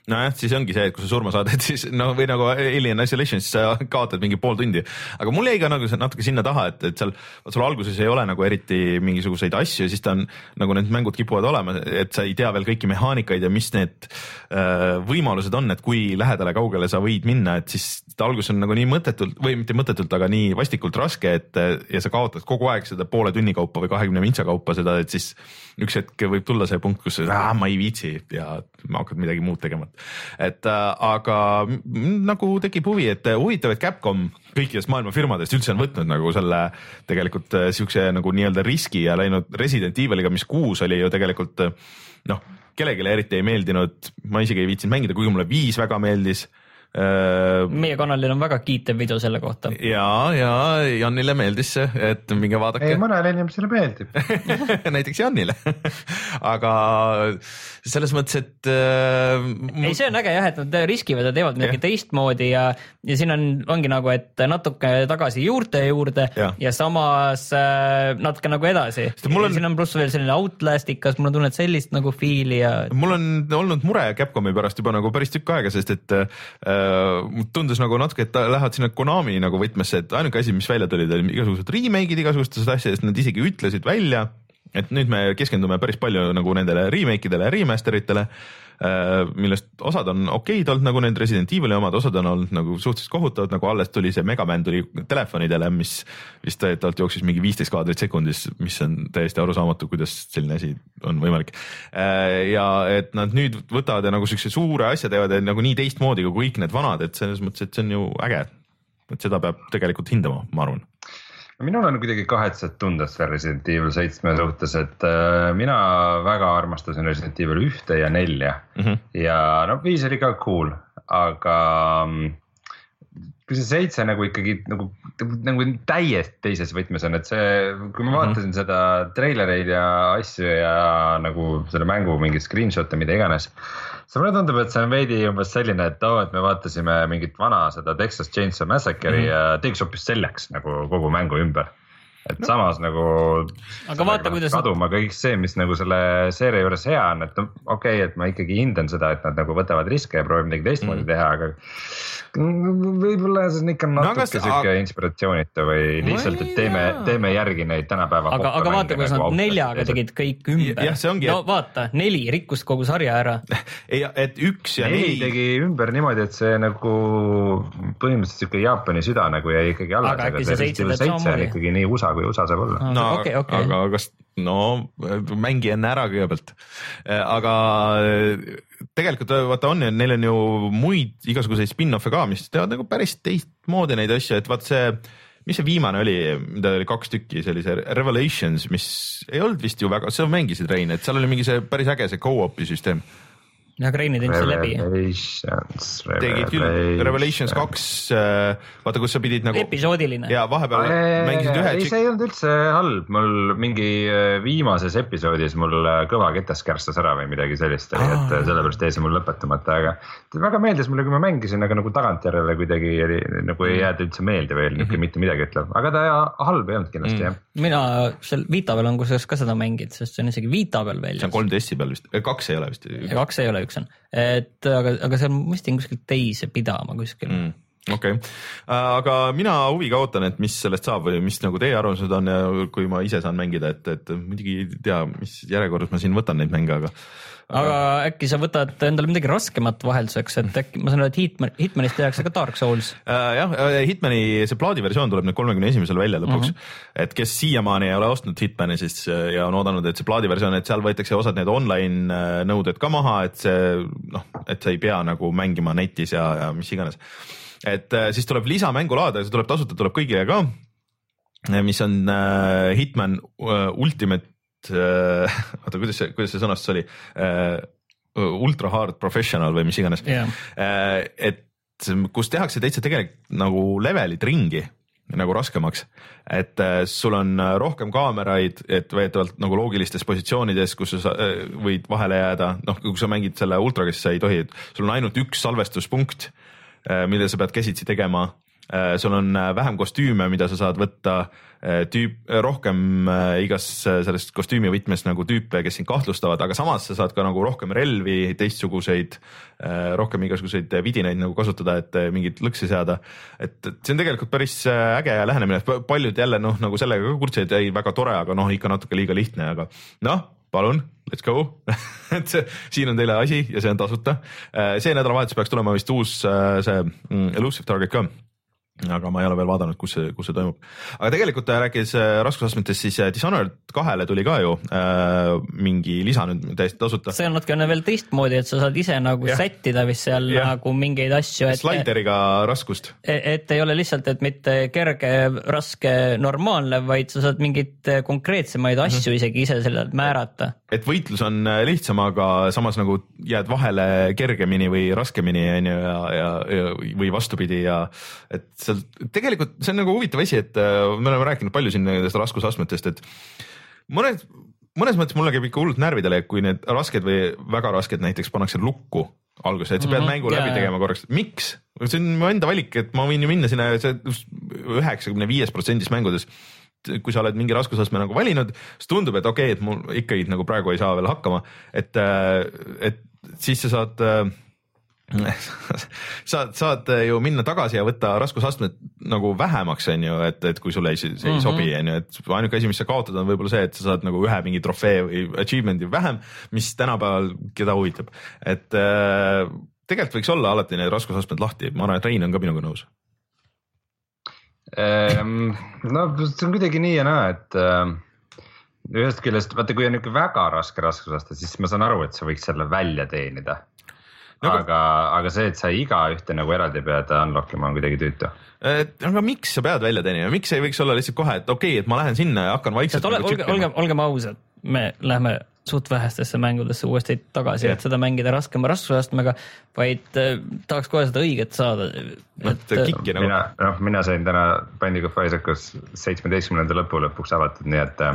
nojah, siis ongi see, et kui sa surma saad, et siis no või nagu Alien Isolation, siis sa kaotad mingi pool tundi. Aga mul jäi ka nagu natuke sinna taha, et, et seal sul alguses ei ole nagu eriti mingisuguseid asju, siis ta on nagu need mängud kipuvad olema, et sa ei tea veel kõiki mehaanikaid ja mis need äh, võimalused on, et kui lähedale kaugele sa võid minna, et siis ta algus on nagu nii mõttetult või mitte mõttetult, aga nii vastikult raske, et ja sa kaotad kogu aeg seda poole tunni kaupa või kahekümne mintsa kaupa seda, et siis üks hetk võib tulla see punkt, kus ah, ma ei viitsi ja ma hakkad midagi muud tegema. Et äh, aga nagu tekib huvi, et huvitav, et Capcom kõikidest maailma firmadest üldse on võtnud nagu selle tegelikult äh, siukse nagu nii-öelda riski ja läinud Resident Eviliga, mis kuus oli ju tegelikult noh, kellelegi eriti ei meeldinud, ma isegi ei viitsinud mängida, kuigi mulle viis väga meeldis. Meie kanalil on väga kiitev video selle kohta. Ja, ja Janile meeldis see, et minge vaadake. Ei, mõnele inimesele meeldib. Näiteks Janile. Aga selles mõttes, et äh, ei, see on äge jah, et nad riskivad ja teevad midagi yeah. teistmoodi ja, ja siin on, ongi nagu, et natuke tagasi juurte juurde ja, ja samas äh, natuke nagu edasi. On... siin on pluss veel selline Outlastikas, mul on tunne, et sellist nagu fiili ja mul on olnud mure Capcomi pärast juba nagu päris tükk aega, sest et äh, tundus nagu natuke, et lähevad sinna Konami nagu võtmesse, et ainuke asi, mis välja tulid, oli igasugused remake'id igasugustest asjadest, nad isegi ütlesid välja, et nüüd me keskendume päris palju nagu nendele remake idele ja remasteritele, millest osad on okeid olnud nagu need Resident Evili omad, osad on olnud nagu suhteliselt kohutavad, nagu alles tuli see Mega Man tuli telefonidele, mis vist täietavalt jooksis mingi viisteist kaadrit sekundis, mis on täiesti arusaamatu, kuidas selline asi on võimalik. Ja et nad nüüd võtavad ja nagu siukse suure asja teevad ja nagu nii teistmoodi kui kõik need vanad, et selles mõttes, et see on ju äge, et seda peab tegelikult hindama, ma arvan. Minul on kuidagi kahetsed tunded selle Resident Evil seitsme suhtes, et äh, mina väga armastasin Resident Evil ühte ja nelja mm -hmm. ja no viis oli ka cool, aga kui see seitse nagu ikkagi nagu, nagu täiesti teises võtmes on, et see, kui ma vaatasin mm -hmm. seda treilereid ja asju ja nagu selle mängu mingit screenshot'e, mida iganes, see mulle tundub, et see on veidi umbes selline, et oo, et me vaatasime mingit vana seda Texas Chainsaw Massacre'i mm -hmm. ja teeks hoopis selleks nagu kogu mängu ümber. Et no. Samas nagu aga vaata, kuidas kaduma kõik see, mis nagu selle seeria juures hea on, et okei okay,, et ma ikkagi hindan seda, et nad nagu võtavad riske ja proovib midagi teistmoodi mm -hmm. teha, aga võib-olla see on ikka natuke no, siuke aga... inspiratsioonitu või lihtsalt, et teeme, teeme järgi neid tänapäeva aga, aga vaata, kuidas nad neljaga tegid kõik ümber. Ja, ongi, no et... vaata, neli rikkust kogu sarja ära. ei, et üks ja neli. neli tegi ümber niimoodi, et see nagu põhimõtteliselt siuke Jaapani süda nagu jäi ikkagi alla. Aga äkki see seitse on ikkagi nii U S A kui U S A saab olla. No, okay, okay. Aga kas, no mängi enne ära kõigepealt. Aga tegelikult vaata on, neil on ju muid igasuguseid spin-off'e ka, mis teevad nagu päris teistmoodi neid asju, et vaat see, mis see viimane oli, mida oli kaks tükki, see oli see Revelations, mis ei olnud vist ju väga, sa mängisid Rein, et seal oli mingi see päris äge see co-op'i süsteem. Ja Reini teinud see läbi. Revelations, tegid küll, Revelations kaks, vaata kus sa pidid nagu episoodiline ja vahepeal eee, mängisid ühe ei, see ei olnud üldse halb, mul mingi viimases episoodis mul kõva ketas kärstas ära või midagi sellist oli, et sellepärast jäi see mul lõpetamata, aga väga meeldis mulle, kui ma mängisin, aga nagu tagantjärele kuidagi oli, nagu ei jääda üldse meelde veel mm -hmm. mitte midagi ütleb, aga ta halb ei olnud kindlasti mm. jah. Mina seal Vita peal on kusjuures ka seda mängid, sest see on isegi Vita peal välja. See on kolm D S-i peal vist, kaks ei ole vist. kaks ei ole, üks on, et aga, aga seal mõistin kuskilt teise pidama kuskil mm. okei okay., aga mina huviga ootan, et mis sellest saab või mis nagu teie arvamused on ja kui ma ise saan mängida, et, et muidugi ei tea, mis järjekorras ma siin võtan neid mänge, aga aga äkki sa võtad endale midagi raskemat vahelduseks, et äkki ma saan öelda, et Hitman, Hitmanist tehakse ka Dark Souls uh,. jah, Hitmani see plaadiversioon tuleb nüüd kolmekümne esimesel välja lõpuks uh, -huh. et kes siiamaani ei ole ostnud Hitmani siis ja on oodanud, et see plaadiversioon, et seal võetakse osad need online nõuded ka maha, et see noh, et sa ei pea nagu mängima netis ja, ja mis iganes. Et siis tuleb lisamängulaad ja see tuleb tasuta, tuleb kõigile ka, mis on uh, Hitman uh, Ultimate oota, kuidas see, kuidas see sõnastus oli uh, Ultra Hard Professional või mis iganes yeah. uh, et kus tehakse täitsa tegelikult nagu levelid ringi nagu raskemaks, et uh, sul on rohkem kaameraid, et veetavalt nagu loogilistes positsioonides, kus sa uh, võid vahele jääda, noh kui sa mängid selle ultraga, siis sa ei tohi, sul on ainult üks salvestuspunkt uh,, mille sa pead käsitsi tegema sul on vähem kostüüme, mida sa saad võtta, tüüp, rohkem igas sellest kostüümi võtmes nagu tüüpe, kes sind kahtlustavad, aga samas sa saad ka nagu rohkem relvi, teistsuguseid, rohkem igasuguseid vidinaid nagu kasutada, et mingit lõksi seada. et see on tegelikult päris äge lähenemine, paljud jälle noh, nagu sellega ka kurtsid, ei väga tore, aga noh, ikka natuke liiga lihtne, aga noh, palun, let's go et see, siin on teile asi ja see on tasuta. See nädalavahetus peaks tulema vist uus see Elusive Target ka, aga ma ei ole veel vaadanud, kus see, kus see toimub. Aga tegelikult rääkides raskusastmetest, siis Dishonored kahele tuli ka ju äh, mingi lisa nüüd täiesti tasuta. See on natukene veel teistmoodi, et sa saad ise nagu ja. sättida vist seal ja. nagu mingeid asju. Et, Slideriga raskust. Et ei ole lihtsalt, et mitte kerge, raske, normaalne, vaid sa saad mingit konkreetsemaid asju mm-hmm. isegi ise sellelt määrata. Et võitlus on lihtsam, aga samas nagu jääd vahele kergemini või raskemini ja, ja, ja, või vastupidi ja et seal tegelikult see on nagu huvitav asi, et me oleme rääkinud palju siin nendest raskusastmetest, et mõnes, mõnes mõttes mulle käib ikka hullult närvidele, kui need rasked või väga rasked näiteks pannakse lukku alguses, et sa pead mm-hmm. mängu läbi yeah. tegema korraks. Miks? See on mu enda valik, et ma võin ju minna sinna üheksakümne viies protsendis mängudes, kui sa oled mingi raskusastme nagu valinud, siis tundub, et okei, okay, et mul ikkagi nagu praegu ei saa veel hakkama, et, et siis sa saad saad, saad ju minna tagasi ja võtta raskusastmed nagu vähemaks, on ju, et, et kui sulle ei, see ei mm-hmm. sobi, on ju, et ainuke asi, mis sa kaotad, on võib-olla see, et sa saad nagu ühe mingi trofee või achievement'i vähem, mis tänapäeval keda huvitab. Et äh, tegelikult võiks olla alati need raskusastmed lahti, ma arvan, et Rein on ka minuga nõus. Um, no see on kuidagi nii ja naa, et uh, ühest küljest, vaata kui on niisugune väga raske raskusaste, siis ma saan aru, et sa võiks selle välja teenida. No, aga, aga see, et sa iga ühte nagu eraldi pead unlockima on kuidagi tüütu. Aga miks sa pead välja teenima? Miks ei võiks olla lihtsalt kohe, et okei, okay, et ma lähen sinna ja hakkan vaikselt ole, olge, olge, olgem ausad, me lähme suht vähestesse mängudesse uuesti tagasi, yeah. et seda mängida raskema raskusastmega, vaid äh, tahaks kohe seda õiget saada. Et, kikki, nagu. mina, no, mina sain täna Binding of Isaacus seitsmeteistkümnenda lõpu lõpuks avatud, nii et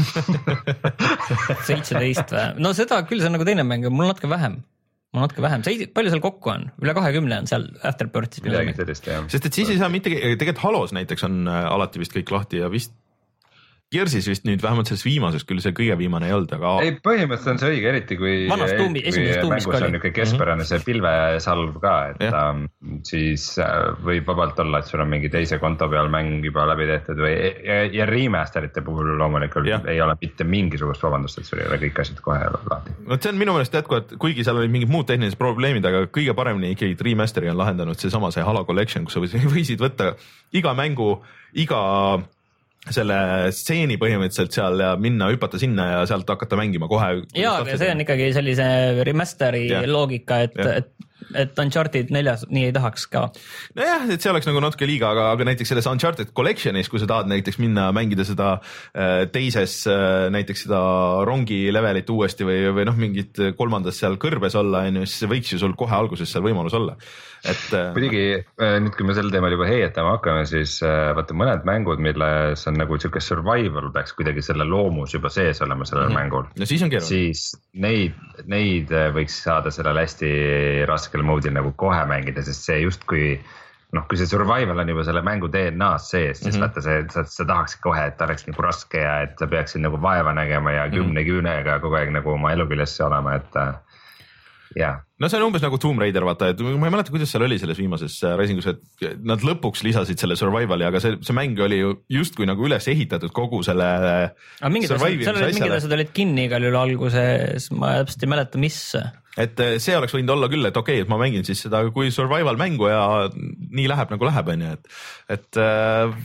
seitseteist või? No seda küll, see on nagu teine mäng, mul natuke vähem. Mul natuke vähem. Palju seal kokku on? Üle kahekümne on seal Afterbirthis. Midagi sellist, jah. Sest et siis ei saa mitte, tegelikult Halos näiteks on alati vist kõik lahti ja vist Gearsis vist nüüd vähemalt selles viimases, küll see kõige viimane ei olnud, aga ei, põhimõtteliselt on see õige, eriti kui, tuumi, kui mängus on niisugune keskpärane see pilvesalv ka, et ja. siis võib vabalt olla, et sul on mingi teise konto peal mäng juba läbi tehtud või ja, ja remasterite puhul loomulikult ja. ei ole mitte mingisugust vabandust, et sul ei ole kõik asjad kohe lahti. No see on minu meelest jätkuvalt, kuigi seal oli mingid muud tehnilised probleemid, aga kõige paremini ikkagi remasteri on lahendanud see sama see Halo Collection, kus sa võisid võtta iga mängu, iga selle stseeni põhimõtteliselt seal ja minna, hüpata sinna ja sealt hakata mängima kohe. Jaa, aga see on ikkagi sellise remasteri ja. loogika, et, et, et Uncharted neljas nii ei tahaks ka. Nojah, et see oleks nagu natuke liiga, aga, aga näiteks selles Uncharted Collectionis, kui sa tahad näiteks minna mängida seda teises, näiteks seda rongi levelit uuesti või, või noh, mingit kolmandas seal kõrbes olla, siis võiks ju sul kohe alguses seal võimalus olla. Et, Kuidagi nüüd, kui me sel teemal juba heietama hakkame, siis vaata mõned mängud, milles on nagu niisugune survival peaks kuidagi selle loomus juba sees olema sellel mm-hmm. mängul. No siis on keeruline. Siis neid, neid võiks saada sellel hästi raskel moodil nagu kohe mängida, sest see justkui noh, kui see survival on juba selle mängu D N A-s sees, siis mm-hmm. vaata see, sa, sa tahaks kohe, et ta oleks nagu raske ja et sa peaksid nagu vaeva nägema ja kümne mm-hmm. küünega kogu aeg nagu oma elu küljesse olema, et Yeah. No see on umbes nagu Tomb Raider, vaata, et ma ei mäleta, kuidas seal oli selles viimases Raisingus, et nad lõpuks lisasid selle survivali, aga see, see mäng oli ju justkui nagu üles ehitatud kogu selle aga mingid asjad, mingid asjad olid kinni igal juhul alguses, ma täpselt ei mäleta, mis. Et see oleks võinud olla küll, et okei, okay, et ma mängin siis seda kui survival mängu ja nii läheb nagu läheb, on ju, et, et äh,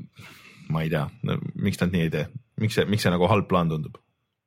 ma ei tea, miks nad nii ei tee, miks see, miks see nagu halb plaan tundub.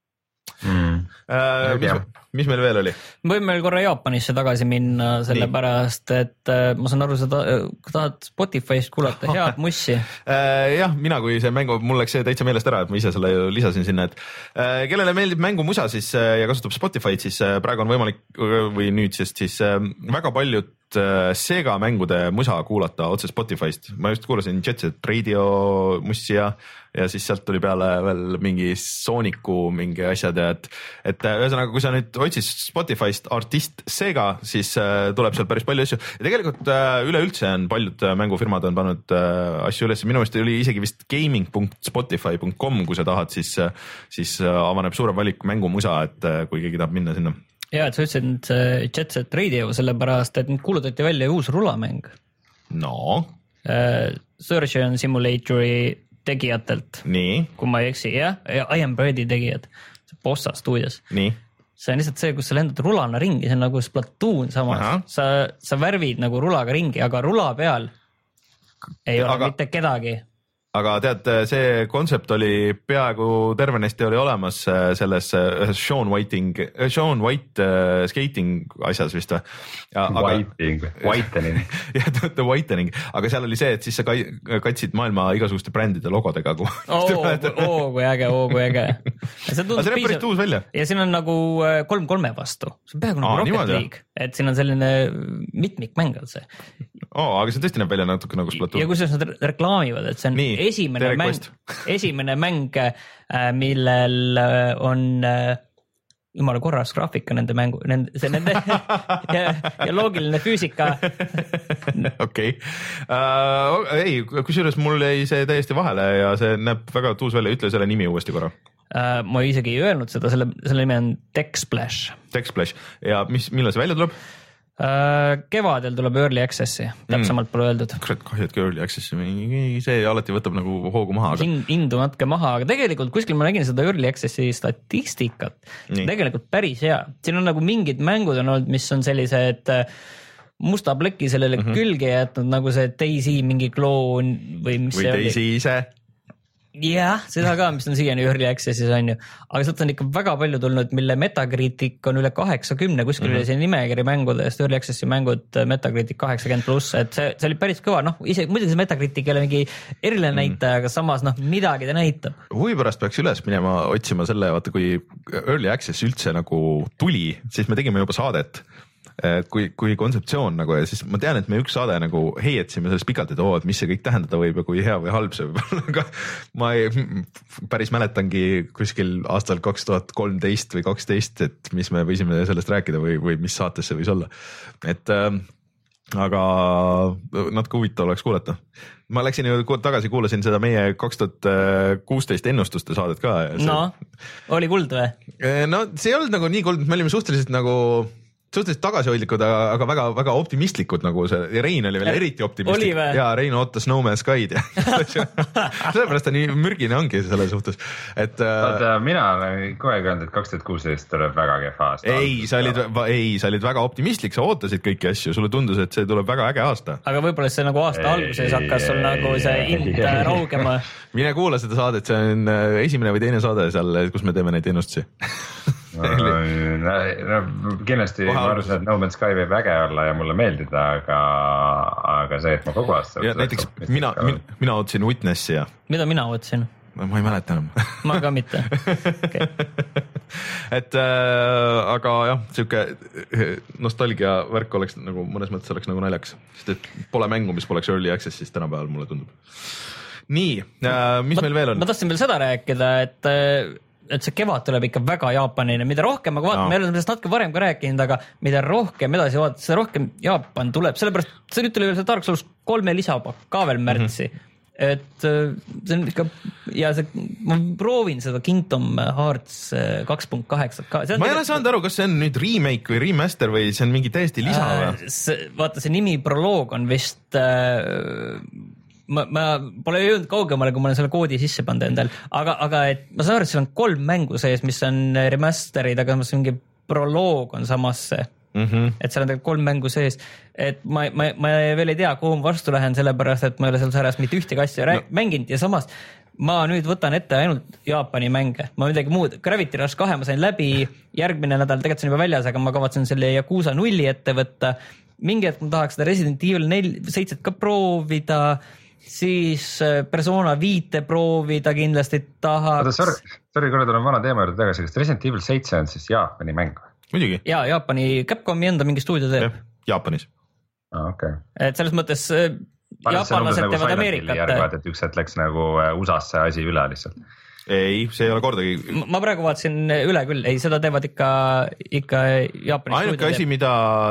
Mm. Äh, mis, mis meil veel oli? Me võime meil korra Jaapanisse tagasi minna, sellepärast, et äh, ma saan aru, sa tahad Spotify'st kuulata head mussi. äh, jah, mina kui see mängu, mul läks see täitsa meelest ära, et ma ise selle ju lisasin sinna, et äh, kellele meeldib mängu musa siis äh, ja kasutab Spotify'd, siis äh, praegu on võimalik või nüüd, sest siis äh, väga paljud Sega mängude musa kuulata otse Spotify'st. Ma just kuulasin Jet Set Radio mussi ja, ja siis sealt tuli peale veel mingi Sooniku mingi asjad ja et, et ühesõnaga, kui sa nüüd otsid Spotify'st artist Sega, siis äh, tuleb sealt päris palju asju. Ja tegelikult äh, üleüldse on paljud mängufirmad on pannud äh, asju üles. Minu meelest oli isegi vist gaming dot spotify dot com, kui sa tahad, siis, siis avaneb suurem valik mängumusa, et äh, kui keegi tahab minna sinna. Ja, et sa ütlesid Jet Set Radio sellepärast, et nüüd kuulutati välja uus rulamäng. No. Uh, Surgeon Simulatori tegijatelt. Nii. Kui ma ei eksi, jah, I Am Birdie tegijad, Bossa stuudios. Nii. See on lihtsalt see, kus sa lendad rulana ringi, see on nagu Splatoon samas. Sa, sa värvid nagu rulaga ringi, aga rula peal ei ole aga... mitte kedagi. Aga tead, see kontsept oli peaaegu tervenesti oli olemas selles Sean Whiting, Sean White uh, skating asjas vist või? Whiting, whitening. jah, the whitening, aga seal oli see, et siis sa katsid maailma igasuguste brändide logodega. Oo, oo, kui äge, oo, kui äge. See aga see on päris tuus välja. Ja siin on nagu kolm kolme vastu. See on peaaegu nagu Rocket League, et siin on selline mitmik mängad see. Oo, aga see tõesti näeb välja natuke nagu Splatoon. Ja kusjuures nad reklaamivad, et see on Nii, esimene mäng, esimene mäng, millel on jumala korras graafika nende mängu, nende, see nende ja, ja loogiline füüsika. Okei. Ei, kusjuures mul jäi see täiesti vahele ja see näeb väga tuus välja. Ütle selle nimi uuesti korra. Uh, ma isegi ei öelnud seda, selle, selle nimi on Techsplash. Techsplash. Ja mis, millal see välja tuleb? Uh, kevadel tuleb Early Accessi, täpsemalt mm. pole öeldud. Kurat, kahjad ka Early Accessi, see alati võtab nagu hoogu maha. Aga... Indu natuke maha, aga tegelikult kuskil ma nägin seda Early Accessi statistikat. Nii. Tegelikult päris hea. Siin on nagu mingid mängud on olnud, mis on sellised musta pleki sellele mm-hmm. külge jätnud, nagu see Daisy mingi kloon või mis või see Daisy oli. Ise. Jah, seda ka, mis on siiani Early Accessis on ju, aga sealt on ikka väga palju tulnud, mille Metacritic on üle kaheksakümne, kuskil mm-hmm. oli see nimekiri mängudest, Early Accessi mängud Metacritic kaheksakümmend pluss, et see, see oli päris kõva, noh, ise muidugi see Metacritic ei ole mingi eriline mm-hmm. näitaja, aga samas noh, midagi ta näitab. Huvi pärast peaks üles minema otsima selle, vaata kui Early Access üldse nagu tuli, siis me tegime juba saadet. Kui, kui kontseptsioon nagu ja siis ma tean, et me üks saade nagu heietsime sellest pikalt, et oo, et mis see kõik tähendada võib ja kui hea või halb see võib olla, aga ma ei, päris mäletangi kuskil aastal kaks tuhat kolmteist või kaksteist, et mis me võisime sellest rääkida või, või mis saates see võis olla. Et äh, aga natuke huvitav oleks kuulata. Ma läksin ju tagasi, kuulasin seda meie kaks tuhat kuusteist ennustuste saadet ka. Ja see... No, oli kuld või? No see ei olnud nagu nii kuld, me olime suhteliselt nagu suhteliselt tagasihoidlikud, aga väga, väga optimistlikud nagu see. Ja Rein oli veel ja, eriti optimistlik. Ja Rein ootas No Man's Sky'd. Sellepärast ta nii mürgine ongi selle suhtes. Et, Oota, mina olen kogu aeg öelnud, et kaks tuhat kuusteist tuleb väga kehva aasta. Ei, sa olid, ei, sa olid väga optimistlik, sa ootasid kõiki asju, sulle tundus, et see tuleb väga äge aasta. Aga võib-olla see nagu aasta ei, alguses hakkas sul nagu see ind raugema. Mine kuula seda saadet, see on esimene või teine saade seal, kus me teeme neid ennustusi. No, no, kindlasti ma arvasin, et No Man's Sky võib äge olla ja mulle meeldida, aga, aga see, et ma kogu aasta ja näiteks mina, mina, mina ootsin Witnessi ja mida mina ootsin? Ma ei mäleta enam. Ma ka mitte. Okay. et äh, aga jah, siuke nostalgia värk oleks nagu mõnes mõttes oleks nagu naljaks, sest et pole mängu, mis poleks Early Access, siis tänapäeval mulle tundub. Nii, äh, mis ma, meil veel on? Ma tahtsin veel seda rääkida, et et see kevad tuleb ikka väga Jaapanine, mida rohkem, aga vaatame, no. me oleme sellest natuke varem ka rääkinud, aga mida rohkem edasi vaatad, seda rohkem Jaapan tuleb, sellepärast see nüüd tuli veel see Dark Souls kolme lisapakk ka veel märtsi, mm-hmm. et see on ikka, ja see, ma proovin seda Kingdom Hearts kaks punkt kaheksa ka. Ma ei ole saanud aru, kas see on nüüd remake või remaster või see on mingi täiesti lisa või? Äh, vaata, see nimi proloog on vist... Äh, Ma, ma pole jõudnud kaugemale, kui ma olen selle koodi sisse pannud endal, aga, aga et ma saan aru, et seal on kolm mängu sees, mis on remasterid, aga mingi proloog on samasse, mm-hmm. et seal on kolm mängu sees, et ma, ma, ma veel ei tea, kuhu ma vastu lähen, sellepärast, et ma ei ole seal sarjas mitte ühtegi asja no. mänginud ja samas ma nüüd võtan ette ainult Jaapani mänge, ma midagi muud, Gravity Rush kahe ma sain läbi, järgmine nädal tegelikult on juba väljas, aga ma kavatsen selle Yakuza nulli ette võtta, mingi hetk ma tahaks seda Resident Evil neli, seitset ka proovida, siis Persona viite proovida kindlasti tahaks. Sorry, sorry, kui tuleb vana teema juurde tagasi, kas Resident Evil seitse on siis Jaapani mäng? Muidugi. Jaa, Jaapani Capcomi enda mingi stuudio teeb. Jaapanis. ah,. Okay. et selles mõttes jaapanlased nagu teevad Ameerikat. et üks hetk läks nagu U S A-sse asi üle lihtsalt. ei, see ei ole kordagi. ma praegu vaatasin üle küll, ei seda teevad ikka, ikka Jaapani ainuke asi, mida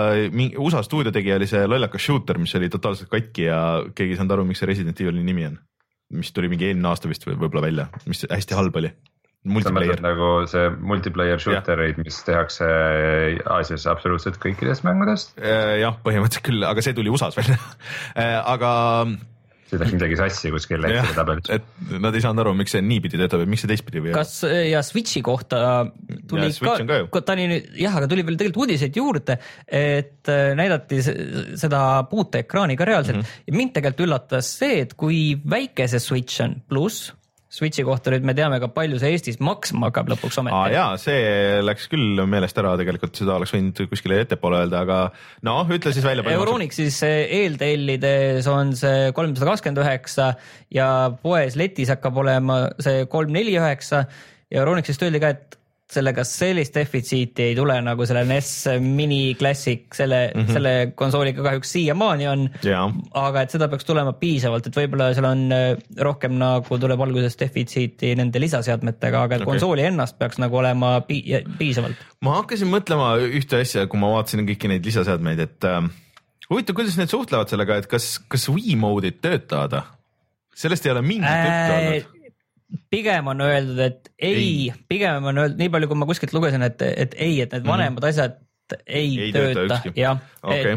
U S A stuudio tegi, oli see lollakas shooter, mis oli totaalselt katki ja keegi ei saanud aru, miks see Resident Evil'i nimi on. Mis tuli mingi eelmine aasta vist võib-olla välja, mis hästi halb oli. Multiplayer. Nagu see multiplayer shooterid, mis tehakse Aasias absoluutselt kõikidest mängudest. Jah, põhimõtteliselt küll, aga see tuli U S A-s välja. Aga see läks midagi sassi kuskil tabelis. Et nad ei saanud aru, miks see niipidi töötab, miks see teistpidi või? Kas ja Switchi kohta tuli ja, Switch ka, ka ta oli, jah, aga tuli veel tegelikult uudiseid juurde, et näidati seda puuteekraani ka reaalselt mm-hmm. ja mind tegelikult üllatas see, et kui väike see Switch on, pluss Switchi kohta nüüd me teame ka palju see Eestis maksma hakkab lõpuks ometi. Aa, jaa, see läks küll meelest ära, tegelikult seda oleks võinud kuskile ettepoole öelda, aga no ütle siis välja. Euronic siis eeltellides on see kolmsada kakskümmend üheksa ja poes letis hakkab olema see kolm nelikümmend üheksa ja Euronic siis öeldi ka, et sellega sellist defitsiiti ei tule nagu selle N E S Mini Classic, selle, mm-hmm. selle konsooliga kahjuks siiamaani on, ja. aga et seda peaks tulema piisavalt, et võib-olla seal on rohkem nagu tuleb alguses defitsiiti nende lisaseadmetega, aga et okay. konsooli ennast peaks nagu olema pi- piisavalt. Ma hakkasin mõtlema ühte asja, kui ma vaatasin kõiki neid lisaseadmeid, et äh, huvitav, kuidas need suhtlevad sellega, et kas, kas Wii mode'id töötada? Sellest ei ole mingit juttu olnud. Pigem on öeldud, et ei, ei., pigem on öeldud, nii palju kui ma kuskilt lugesin, et, et ei, et need vanemad mm. asjad ei, ei tööta. Jah, okay.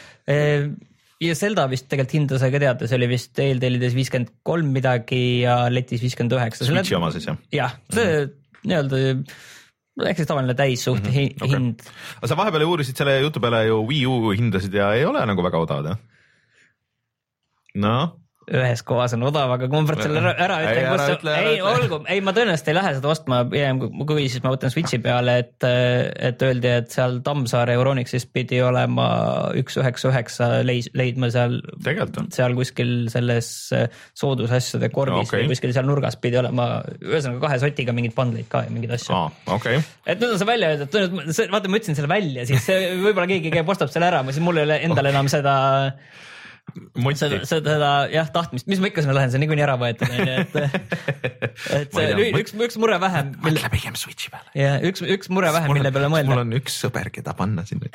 et ja Zelda vist tegelikult hinda sai ka teada, see oli vist eeltellides viiskümmend kolm midagi ja letis viiskümmend üheksa. Switchi oma siis, jah? Jah, see mm-hmm. nii-öelda ehk siis tavaline täissuht mm-hmm. okay. hind. Aga sa vahepeal uurisid selle jutu peale ju Wii U hindasid ja ei ole nagu väga odavad, jah? No ühes kohas on odav, aga kui ma selle ära, ära ütlen, ei, kus ütle, ei, olgu, ei, ma tõenäoliselt ei lähe seda ostma, kui siis ma võtan Switchi peale, et, et öeldi, et seal Tammsaare Euronixis pidi olema üks üheksa üheksa leidma seal, seal kuskil selles soodusasjade kordis no, okay. või kuskil seal nurgas pidi olema, ühesõnaga kahe sotiga mingid bundleid ka ja mingid asju. Ah, okay. Et nüüd on see välja öeldud, vaata, ma ütlesin selle välja, siis võib-olla keegi käib ostab selle ära, siis mul ei ole endal enam seda seda, seda jah, tahtmist, mis ma ikka sinna lähen, see on niikuinii ära võetud, et, et see, üks, üks mure vähem. Mõtle pigem Switchi peale. Ja, üks, üks mure vähem, mille peale mõelda. Mul on üks sõber, keda panna sinna.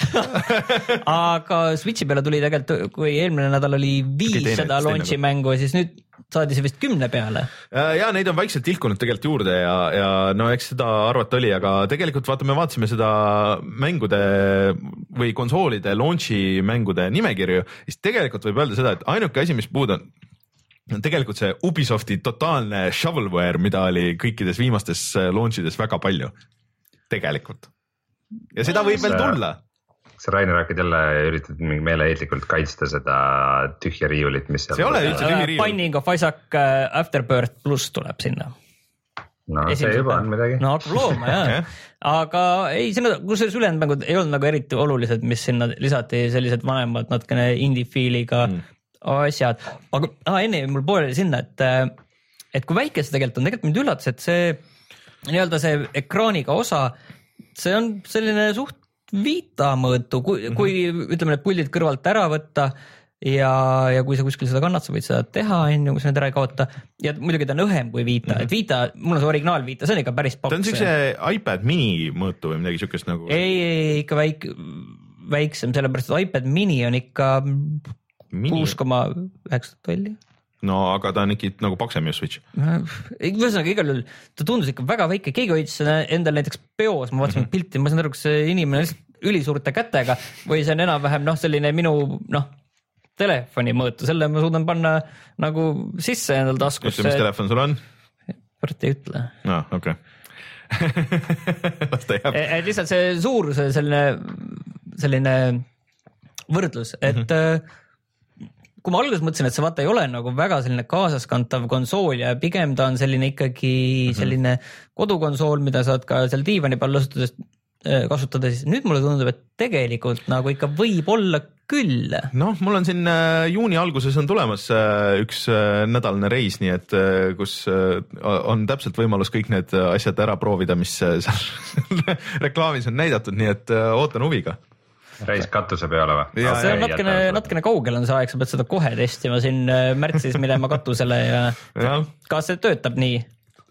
Aga Switchi peale tuli tegelikult, kui eelmine nädal oli viissada launchi mängu, siis nüüd saadi see vist kümne peale. Ja neid on vaikselt tilkunud tegelikult juurde ja, ja no eks seda arvata oli, aga tegelikult vaata, me vaatasime seda mängude või konsoolide launchi mängude nimekirju, siis tegelikult võib öelda seda, et ainuke asi, mis puud on, on tegelikult see Ubisofti totaalne shovelware, mida oli kõikides viimastes launchides väga palju. Tegelikult. Ja seda võib veel tulla. Sa Rainer hakkad jälle üritad meeleheitlikult kaitsta seda tühja riiulit, mis see ole üldse tühja riiul. Binding of Isaac Afterbirth pluss tuleb sinna. No Esimesed see juba on midagi. No hakkab looma, jah. Aga ei, sinna, kus see ülejäänud mängud ei olnud nagu eriti olulised, mis sinna lisati sellised vanemad, natukene indie-feeliga mm. asjad. Aga ah, enne mul pooleli sinna, et, et kui väike see tegelikult on, tegelikult mind üllatas, et see nii-öelda see ekraaniga osa, see on selline suht Vita mõõtu, kui, mm-hmm. kui ütleme need puldid kõrvalt ära võtta ja, ja kui sa kuskil seda kannad, sa võid seda teha, enne kui sa need ära ei kaota. Ja muidugi ta on õhem kui Vita, mm-hmm. et Vita, mul on see originaal Vita, see on ikka päris paks. Ta on siukse iPad mini mõõtu või midagi siukest nagu? Ei, ei, ikka väik, väiksem, sellepärast et iPad mini on ikka kuus koma üheksa tolli. No aga ta on ikka nagu paksem ju Switch. Ühesõnaga igal juhul, ta tundus ikka väga väike, keegi hoidis endal näiteks peos, ma vaatasin mm-hmm. pilti, ma saan aru, kas see inimene lihtsalt ülisuurte kätega või see on enam-vähem noh, selline minu noh, telefoni mõõtu, selle ma suudan panna nagu sisse endal taskusse. Mis telefon sul on? Pärast ei ütle. No, okei. Okay. et lihtsalt see suurus, selline, selline võrdlus, et mm-hmm. kui ma alguses mõtlesin, et see vaata ei ole nagu väga selline kaasaskantav konsool ja pigem ta on selline ikkagi selline kodukonsool, mida saad ka seal diivani peal lasutades kasutada, siis nüüd mulle tundub, et tegelikult nagu ikka võib olla küll. Noh, mul on siin juuni alguses on tulemas üks nädalane reis, nii et kus on täpselt võimalus kõik need asjad ära proovida, mis seal reklaamis on näidatud, nii et ootan huviga. reis katuse peale või? see on natukene, natukene kaugel on see aeg, sa pead seda kohe testima siin märtsis minema katusele ja, ja. Kas see töötab nii?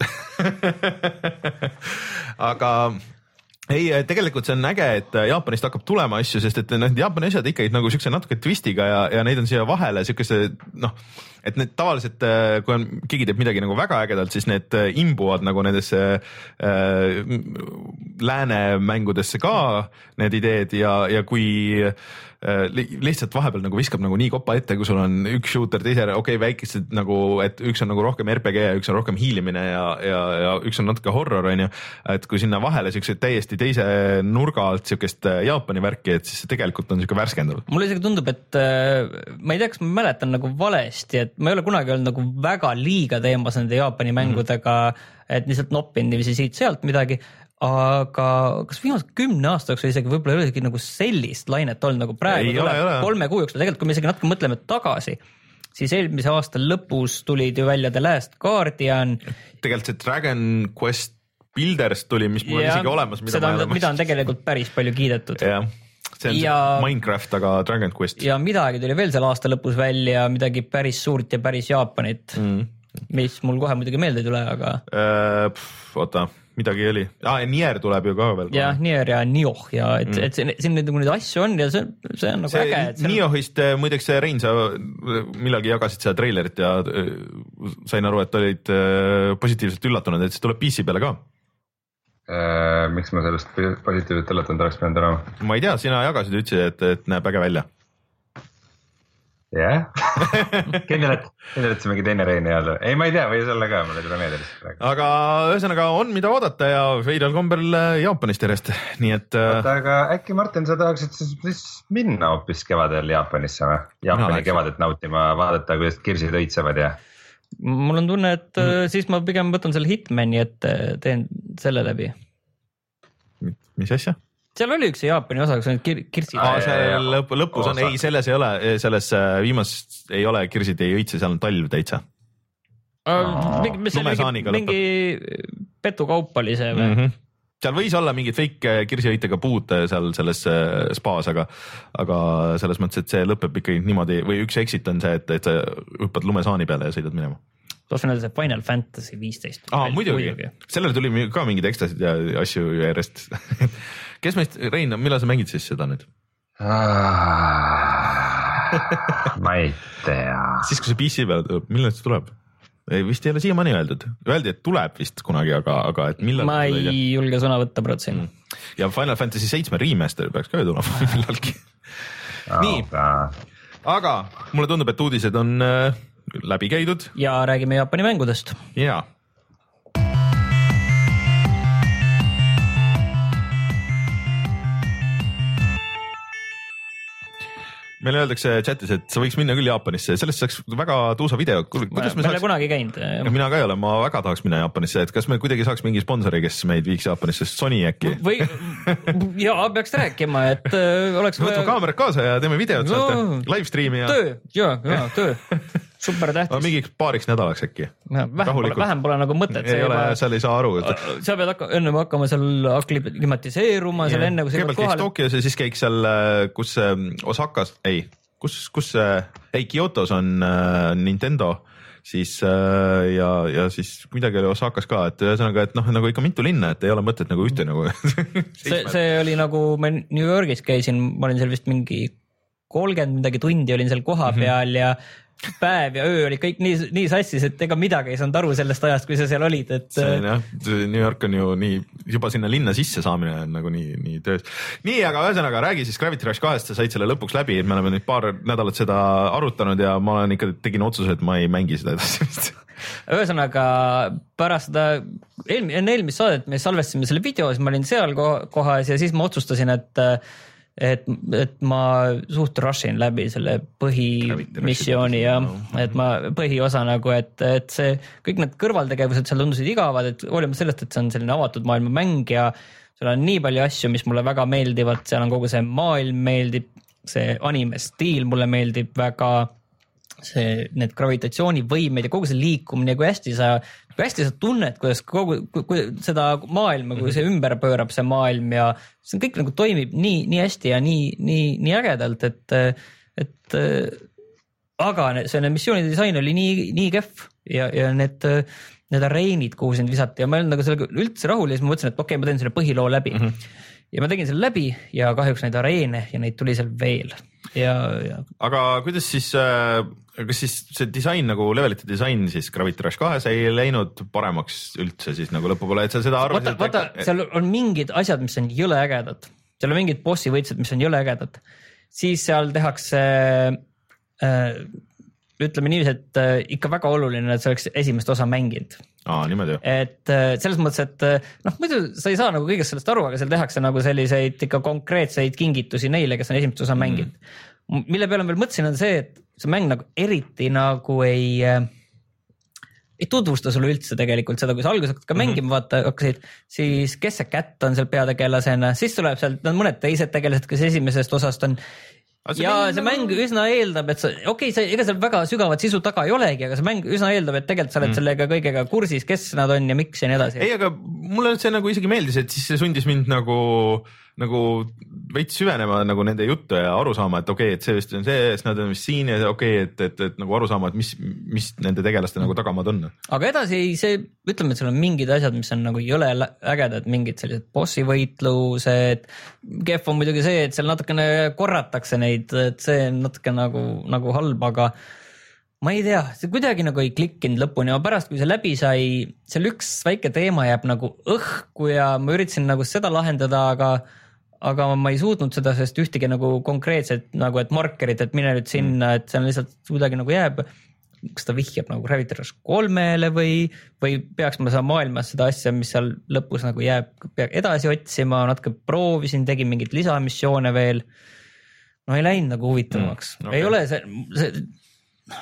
Aga ei, tegelikult see on äge, et Jaapanist hakkab tulema asju, sest et need Jaapani asjad ikkagi nagu siukse natuke twistiga ja, ja neid on siia vahele siukese noh, et need tavaliselt, kui on, keegi teeb midagi nagu väga ägedalt, siis need imbuvad nagu nendesse äh, lääne mängudesse ka need ideed ja, ja kui äh, lihtsalt vahepeal nagu viskab nagu nii kopa ette, kui sul on üks shooter teise, okei okay, väikesed nagu, et üks on nagu rohkem R P G ja üks on rohkem hiilimine ja, ja, ja üks on natuke horror on ju, et kui sinna vahele siuksed täiesti teise nurga alt siukest Jaapani värki, et siis tegelikult on siuke värskendav. Mulle isegi tundub, et äh, ma ei tea, kas ma mäletan nagu valesti, et ma ei ole kunagi olnud nagu väga liiga teemas nende Jaapani mängudega, et lihtsalt noppin niiviisi siit-sealt midagi, aga kas viimase kümne aasta jooksul isegi võib-olla ei ole isegi nagu sellist lainet olnud nagu praegu ei ole, ole. kolme kuu jooksul, tegelikult kui me isegi natuke mõtleme tagasi, siis eelmise aasta lõpus tulid ju välja The Last Guardian. Tegelikult see Dragon Quest Builders tuli, mis mul on isegi olemas, mida, seda, on, mida on tegelikult päris palju kiidetud. jah. See on ja, Minecraft, aga Dragon Quest. Ja midagi tuli veel selle aasta lõpus välja, midagi päris suurt ja päris Jaapanit, mm. mis mul kohe muidugi meelde ei tule, aga... Äh, pff, oota, midagi oli. Ah, Nier tuleb ju ka veel. Ja, Nier ja Nioh ja et, mm. et siin neid nagu neid asju on ja see, see on nagu see, äge. See Niohist muideks Rein, sa millalgi jagasid seda treilerit ja sain aru, et olid positiivselt üllatunud, et see tuleb P C peale ka. Uh, miks ma sellest positiivselt üllatunud oleks pidanud olema? Ma ei tea, sina jagasid, ütlesid, et, et näeb äge välja. jah, kindel, et, kindel, et see mingi teine Rein ei olnud. Ei, ma ei tea, võis olla ka, mulle tule meelde lihtsalt praegu. Aga ühesõnaga on mida oodata ja veidral kombel Jaapanist järjest, nii et... Oota, aga äkki Martin, sa tahaksid siis minna hoopis kevadel Jaapanisse või? Jaapani kevadet nautima, vaadata, kuidas kirsid õitsevad ja... Mul on tunne, et mm. siis ma pigem võtan selle Hitmani, et teen selle läbi. Mis asja? Seal oli üks Jaapani osa, kus on kir kirsid. Aa, seal lõp lõpus on, ei, selles ei ole, selles viimast ei ole kirsid, ei õitse, seal on talv täitsa. Mingi, mingi, mingi petukaup oli see või? Mm -hmm. Seal võis olla mingid fake kirsiõitega puud seal selles spaas, aga, aga selles mõttes, et see lõpeb ikkagi niimoodi või üks exit on see, et, et sa hüppad lumesaani peale ja sõidad minema. Tahtsin öelda see Final Fantasy viisteist. Aa, muidugi. muidugi. Sellele tuli ka mingid ekstrasid ja asju järjest. Kes meist, Rein, millal sa mängid siis seda nüüd? Ma ei tea. Siis, kui see P C peale tuleb, millal see tuleb? Ei, vist ei ole siiamaani öeldud. Öeldi, et tuleb vist kunagi, aga, aga et millal... Ma ei tuleb, julge sõna võtta protsent. Ja Final Fantasy seitse remaster peaks ka ju tulema millalgi. Oh, nii, aga mulle tundub, et uudised on äh, läbi käidud. Ja räägime Jaapani mängudest. Jaa. Meile öeldakse chatis, et sa võiks minna küll Jaapanisse, sellest saaks väga tuusa video. Ma ei ole kunagi käinud. Mina ka ei ole, ma väga tahaks minna Jaapanisse, et kas me kuidagi saaks mingi sponsori, kes meid viiks Jaapanisse, Sony äkki? Või, jaa, peaks rääkima, et äh, oleks... Võtame kaamerad kaasa ja teeme videot no, sealt, live streami ja... Töö, jaa, jaa, töö. Super tähtis. Mingiks paariks nädalaks äkki. Vähem pole, vähem pole nagu mõtet. Ei ole, juba... seal ei saa aru. Et... Sa pead hakka, enne hakkama seal aklimatiseeruma, seal enne kui sa jõuad kohale. Tokyos ja siis käiks seal, kus Osakas, ei, kus, kus, ei, Kyotos on äh, Nintendo, siis äh, ja, ja siis midagi oli Osakas ka, et ühesõnaga, et noh, nagu ikka mitu linna, et ei ole mõtet nagu ühte nagu. see, see oli nagu, ma New Yorgis käisin, ma olin seal vist mingi kolmkümmend midagi tundi olin seal koha peal mm -hmm. ja päev ja öö oli kõik nii, nii sassis, et ega midagi ei saanud aru sellest ajast, kui sa seal olid. Et... See on jah, New York on ju nii, juba sinna linna sisse saamine on nagu nii, nii töös. Nii, aga ühesõnaga räägi siis Gravity Rush kahest, sa said selle lõpuks läbi, et me oleme nüüd paar nädalat seda arutanud ja ma olen ikka tegin otsuse, et ma ei mängi seda edasi. Ühesõnaga pärast seda, eelmi, enne eelmist saadet me salvestasime selle video, siis ma olin seal kohas ja siis ma otsustasin, et et, et ma suht rushin läbi selle põhimissiooni ja et ma põhiosa nagu, et, et see kõik need kõrvaltegevused seal tundusid igavad, et olime sellest, et see on selline avatud maailma mäng ja seal on nii palju asju, mis mulle väga meeldivad, seal on kogu see maailm meeldib, see anime stiil mulle meeldib väga, see, need gravitatsioonivõimed ja kogu see liikumine, kui hästi sa kui hästi sa tunned, kuidas kogu kui seda maailma, kui see ümber pöörab see maailm ja see kõik nagu toimib nii, nii hästi ja nii, nii, nii ägedalt, et, et aga selle missiooni disain oli nii, nii kehv ja, ja need, need areenid, kuhu sind visati ja ma ei olnud nagu sellega üldse rahul ja siis ma mõtlesin, et okei okay,, ma teen selle põhiloo läbi mm. -hmm. Ja ma tegin selle läbi ja kahjuks neid areene ja neid tuli seal veel. Ja, ja... Aga kuidas siis, kas siis see disain nagu levelite disain siis Gravity Rush kahes ei läinud paremaks üldse siis nagu lõpupoole, et sa seda arvasid? Vaata, vaata, seal on mingid asjad, mis on jõle ägedad. Seal on mingid bossi võitsed, mis on jõle ägedad. Siis seal tehakse, äh, ütleme niiviisi, et äh, ikka väga oluline, et see oleks esimest osa mänginud. Aa, niimoodi ju. Et selles mõttes, et noh, muidu sa ei saa nagu kõigest sellest aru, aga seal tehakse nagu selliseid ikka konkreetseid kingitusi neile, kes on esimest osa mänginud. Mm. Mille peale ma veel mõtlesin on see, et see mäng nagu eriti nagu ei, ei tutvusta sulle üldse tegelikult seda, kui sa alguses hakkad ka mängima, mm-hmm. vaata, hakkasid, siis kes see Cat on seal peategelasena, siis tuleb sealt no, mõned teised tegelased, kes esimesest osast on See ja see mäng üsna eeldab, et sa, okei, okay, ega seal väga sügavat sisu taga ei olegi, aga see mäng üsna eeldab, et tegelikult sa oled mm. sellega kõigega kursis, kes nad on ja miks ja nii edasi. Ei, aga mulle see nagu isegi meeldis, et siis see sundis mind nagu, nagu veits süvenema nagu nende juttu ja aru saama, et okei okay,, et see vist on see, et nad on vist siin ja okei okay,, et, et, et nagu aru saama, et mis, mis nende tegelaste nagu tagamad on. Aga edasi see, ütleme, et seal on mingid asjad, mis on nagu jõle ägedad, mingid sellised bossi võitlused, kehv on muidugi see, et seal natukene korratakse neid, et see on natuke nagu, nagu halb, aga ma ei tea, see kuidagi nagu ei klikkinud lõpuni ja pärast, kui see läbi sai, seal üks väike teema jääb nagu õhku ja ma üritasin nagu seda lahendada, aga aga ma ei suutnud seda, sest ühtegi nagu konkreetset nagu, et markerit, et mine nüüd sinna, et see on lihtsalt kuidagi nagu jääb, kas ta vihjab nagu Gravity Rush kolmele või, või peaks ma seal maailmas seda asja, mis seal lõpus nagu jääb, peaks edasi otsima, natuke proovisin, tegin mingit lisamissioone veel, no ei läinud nagu huvitavaks mm, okay. Ei ole see, see,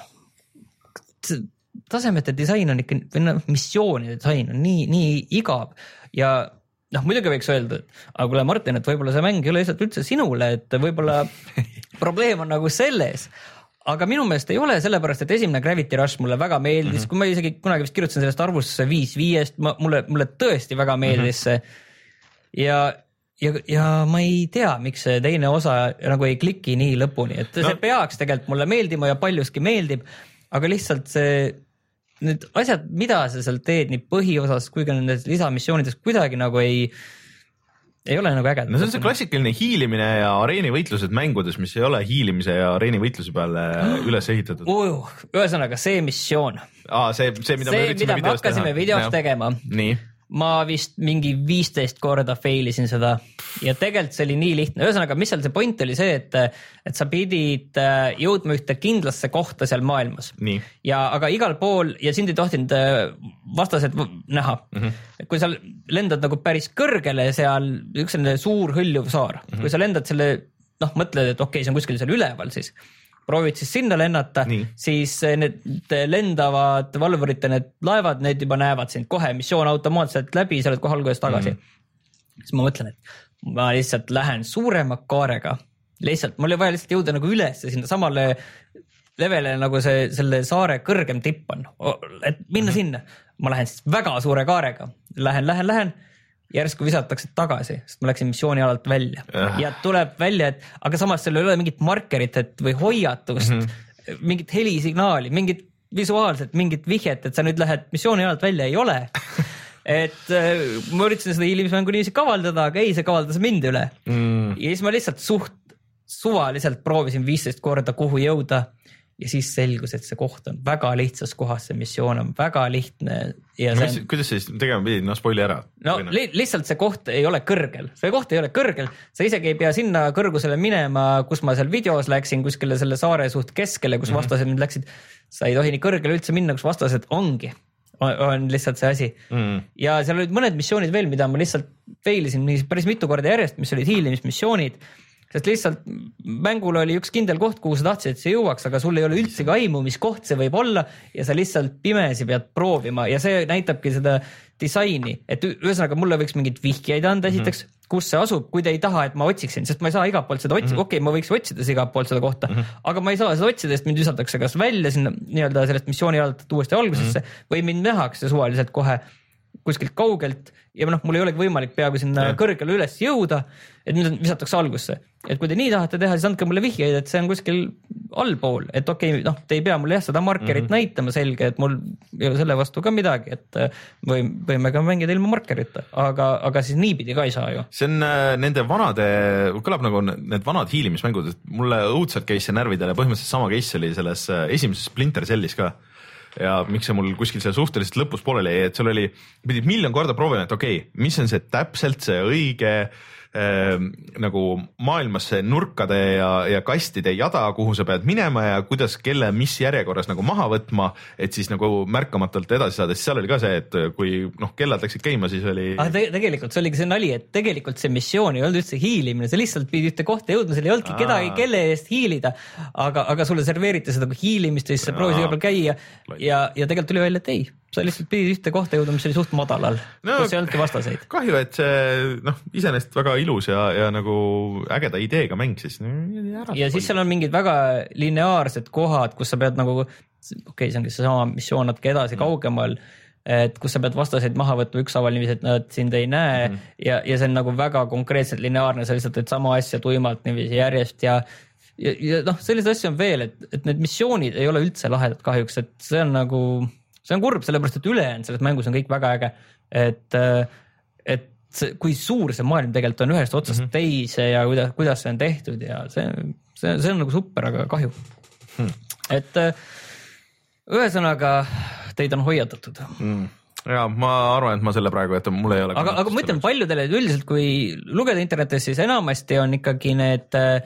see tasemete disain on ikka, või noh, missioonide disain on nii, nii igav ja noh, muidugi võiks öelda, et aga kuule Martin, et võib-olla see mäng ei ole lihtsalt üldse sinule, et võib-olla probleem on nagu selles, aga minu meelest ei ole, sellepärast, et esimene Gravity Rush mulle väga meeldis, mm-hmm. kui ma isegi kunagi vist kirjutasin sellest arvustusse viis viiest, mulle, mulle tõesti väga meeldis see mm-hmm. ja, ja, ja ma ei tea, miks see teine osa nagu ei kliki nii lõpuni, et no. See peaks tegelikult mulle meeldima ja paljuski meeldib, aga lihtsalt see need asjad, mida sa seal teed nii põhiosas kui ka nendes lisamissioonides kuidagi nagu ei ei ole nagu äged. No see on see klassikaline hiilimine ja areenivõitlused mängudes, mis ei ole hiilimise ja areenivõitluse peale üles ehitatud. Uh, ühesõnaga see missioon. Aa, see, see, mida see, me üritasime mida videos teha. hakkasime videos ja. tegema. Nii. Ma vist mingi viisteist korda failisin seda ja tegelikult see oli nii lihtne. Ühesõnaga, mis seal see point oli see, et, et sa pidid jõudma ühte kindlasse kohta seal maailmas. Nii. Ja aga igal pool ja sind ei tohtinud vastased näha. Mm-hmm. Kui sa lendad nagu päris kõrgele seal, üks on suur hõljuv saar. Mm-hmm. Kui sa lendad selle, noh, mõtled, et okei, okay, see on kuskil seal üleval siis. Proovid siis sinna lennata, nii. Siis need lendavad valvurite need laevad, need juba näevad sind kohe, missioon automaatselt läbi, sa oled kohe alguses tagasi. Mm. Siis ma mõtlen, et ma lihtsalt lähen suurema kaarega, lihtsalt, mul oli vaja lihtsalt jõuda nagu üles sinna samale levele nagu see, selle saare kõrgem tipp on, et minna mm-hmm. sinna. Ma lähen siis väga suure kaarega, lähen, lähen, lähen. Järsku visatakse tagasi, sest ma läksin missiooni alalt välja uh. ja tuleb välja, et aga samas seal ei ole mingit markerit et, või hoiatust, mm-hmm. mingit helisignaali, mingit visuaalset, mingit vihjet, et sa nüüd lähed missiooni alalt välja, ei ole. Et äh, ma üritasin seda hiilimismängu niiviisi kavaldada, aga ei, see kavaldas mind üle. Mm. Ja siis ma lihtsalt suht suvaliselt proovisin viisteist korda, kuhu jõuda. Ja siis selgus, et see koht on väga lihtsas kohas, see missioon on väga lihtne. Ja no, see on... Kuidas siis tegema pidid? No spoili ära. No li- lihtsalt see koht ei ole kõrgel. See koht ei ole kõrgel. Sa isegi ei pea sinna kõrgusele minema, kus ma seal videos läksin kuskile selle saare suht keskele, kus mm-hmm. vastased mind läksid. Sa ei tohi nii kõrgele üldse minna, kus vastased ongi. On, on lihtsalt see asi. Mm. Ja seal olid mõned missioonid veel, mida ma lihtsalt failisin päris mitu korda järjest, mis olid hiilimismissioonid. sest lihtsalt mängul oli üks kindel koht, kuhu sa tahtsid, et see jõuaks, aga sul ei ole üldsegi aimu, mis koht see võib olla ja sa lihtsalt pimesi pead proovima ja see näitabki seda disaini, et ühesõnaga mulle võiks mingid vihjeid anda esiteks, mm -hmm. kus see asub, kui te ei taha, et ma otsiksin, sest ma ei saa igalt poolt seda otsida, mm -hmm. okei okay,, ma võiks otsida igalt poolt seda kohta, mm -hmm. aga ma ei saa seda otsida, sest mind visatakse kas välja sinna nii-öelda sellest missiooni alt uuesti algusesse mm -hmm. või mind nähakse suvaliselt kohe kuskilt kaugelt ja noh, mul ei olegi võimalik peaaegu sinna ja. kõrgele üles jõuda, et mind visatakse algusse. Et kui te nii tahate teha, siis andke mulle vihjeid, et see on kuskil allpool, et okei okay,, noh, te ei pea mulle jah seda markerit mm -hmm. näitama selge, et mul ei ole selle vastu ka midagi, et või, võime ka mängida ilma markerita, aga, aga siis niipidi ka ei saa ju. See on äh, nende vanade, kõlab nagu need vanad hiilimismängud, et mulle õudselt käis see närvidele, põhimõtteliselt sama case oli selles äh, esimeses Splinter Cellis ka. Ja miks see mul kuskil seal suhteliselt lõpus pooleli jäi, et sul oli, pidid miljon korda proovima, et okei okay,, mis on see täpselt see õige äh, nagu maailmas see nurkade ja, ja kastide jada, kuhu sa pead minema ja kuidas, kelle, mis järjekorras nagu maha võtma, et siis nagu märkamatult edasi saada, siis seal oli ka see, et kui noh, kellad läksid käima, siis oli ah, te tegelikult see oligi see nali, et tegelikult see missioon ei olnud üldse hiilimine, sa lihtsalt pidi ühte kohta jõudma, seal ei olnudki Aa. kedagi, kelle eest hiilida, aga, aga sulle serveeriti seda hiilimist ja siis sa proovisid igal pool käia ja, ja tegelikult tuli välja, et ei, sa lihtsalt pidid ühte kohta jõudma, mis oli suht madalal, no, kus ei olnudki vastaseid. Kahju, et see noh, iseenesest väga ilus ja, ja nagu ägeda ideega mäng siis. Ja siis seal on mingid väga lineaarsed kohad, kus sa pead nagu, okei okay,, see ongi seesama missioon natuke edasi mm. kaugemal, et kus sa pead vastaseid maha võtma ükshaaval niiviisi, et nad sind ei näe mm. ja, ja see on nagu väga konkreetselt lineaarne, sa lihtsalt teed sama asja tuimalt niiviisi järjest ja ja, ja noh, selliseid asju on veel, et, et need missioonid ei ole üldse lahedad kahjuks, et see on nagu see on kurb, sellepärast, et ülejäänud selles mängus on kõik väga äge, et, et see, kui suur see maailm tegelikult on ühest otsast mm -hmm. teise ja kuidas, kuidas see on tehtud ja see, see, see on nagu super, aga kahju hmm.. et ühesõnaga teid on hoiatatud mm. ja ma arvan, et ma selle praegu, et mul ei ole aga, aga ma ütlen paljudele, et üldiselt kui lugeda internetis, siis enamasti on ikkagi need äh,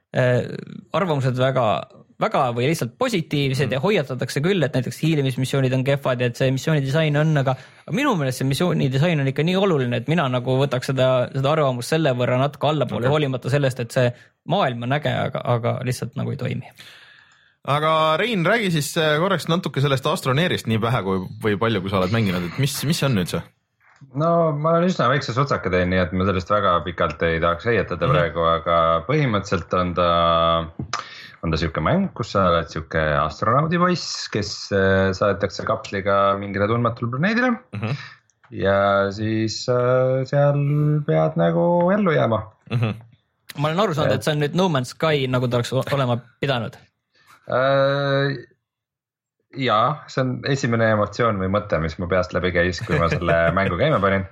arvamused väga väga või lihtsalt positiivsed mm. ja hoiatatakse küll, et näiteks hiilimismissioonid on kehvad ja et see missiooni disain on, aga minu meelest see missiooni disain on ikka nii oluline, et mina nagu võtaks seda, seda arvamust selle võrra natuke allapoole okay. hoolimata sellest, et see maailm on äge, aga, aga lihtsalt nagu ei toimi. Aga Rein, räägi siis korraks natuke sellest Astroneerist nii vähe kui, või palju, kui sa oled mänginud, et mis, mis on nüüd see? No ma olen üsna väikse sutsaka teen, nii et ma sellest väga pikalt ei tahaks heietada mm. praegu, aga põhimõtteliselt on ta on ta siuke mäng, kus sa oled siuke astronaudi poiss, kes saadetakse kapsliga mingile tundmatule planeedile mm -hmm. ja siis äh, seal pead nagu ellu jääma mm. -hmm. Ma olen aru saanud, et see on nüüd No Man's Sky, nagu ta oleks olema pidanud äh,. Jaa, see on esimene emotsioon või mõte, mis mu peast läbi käis, kui ma selle mängu käima panin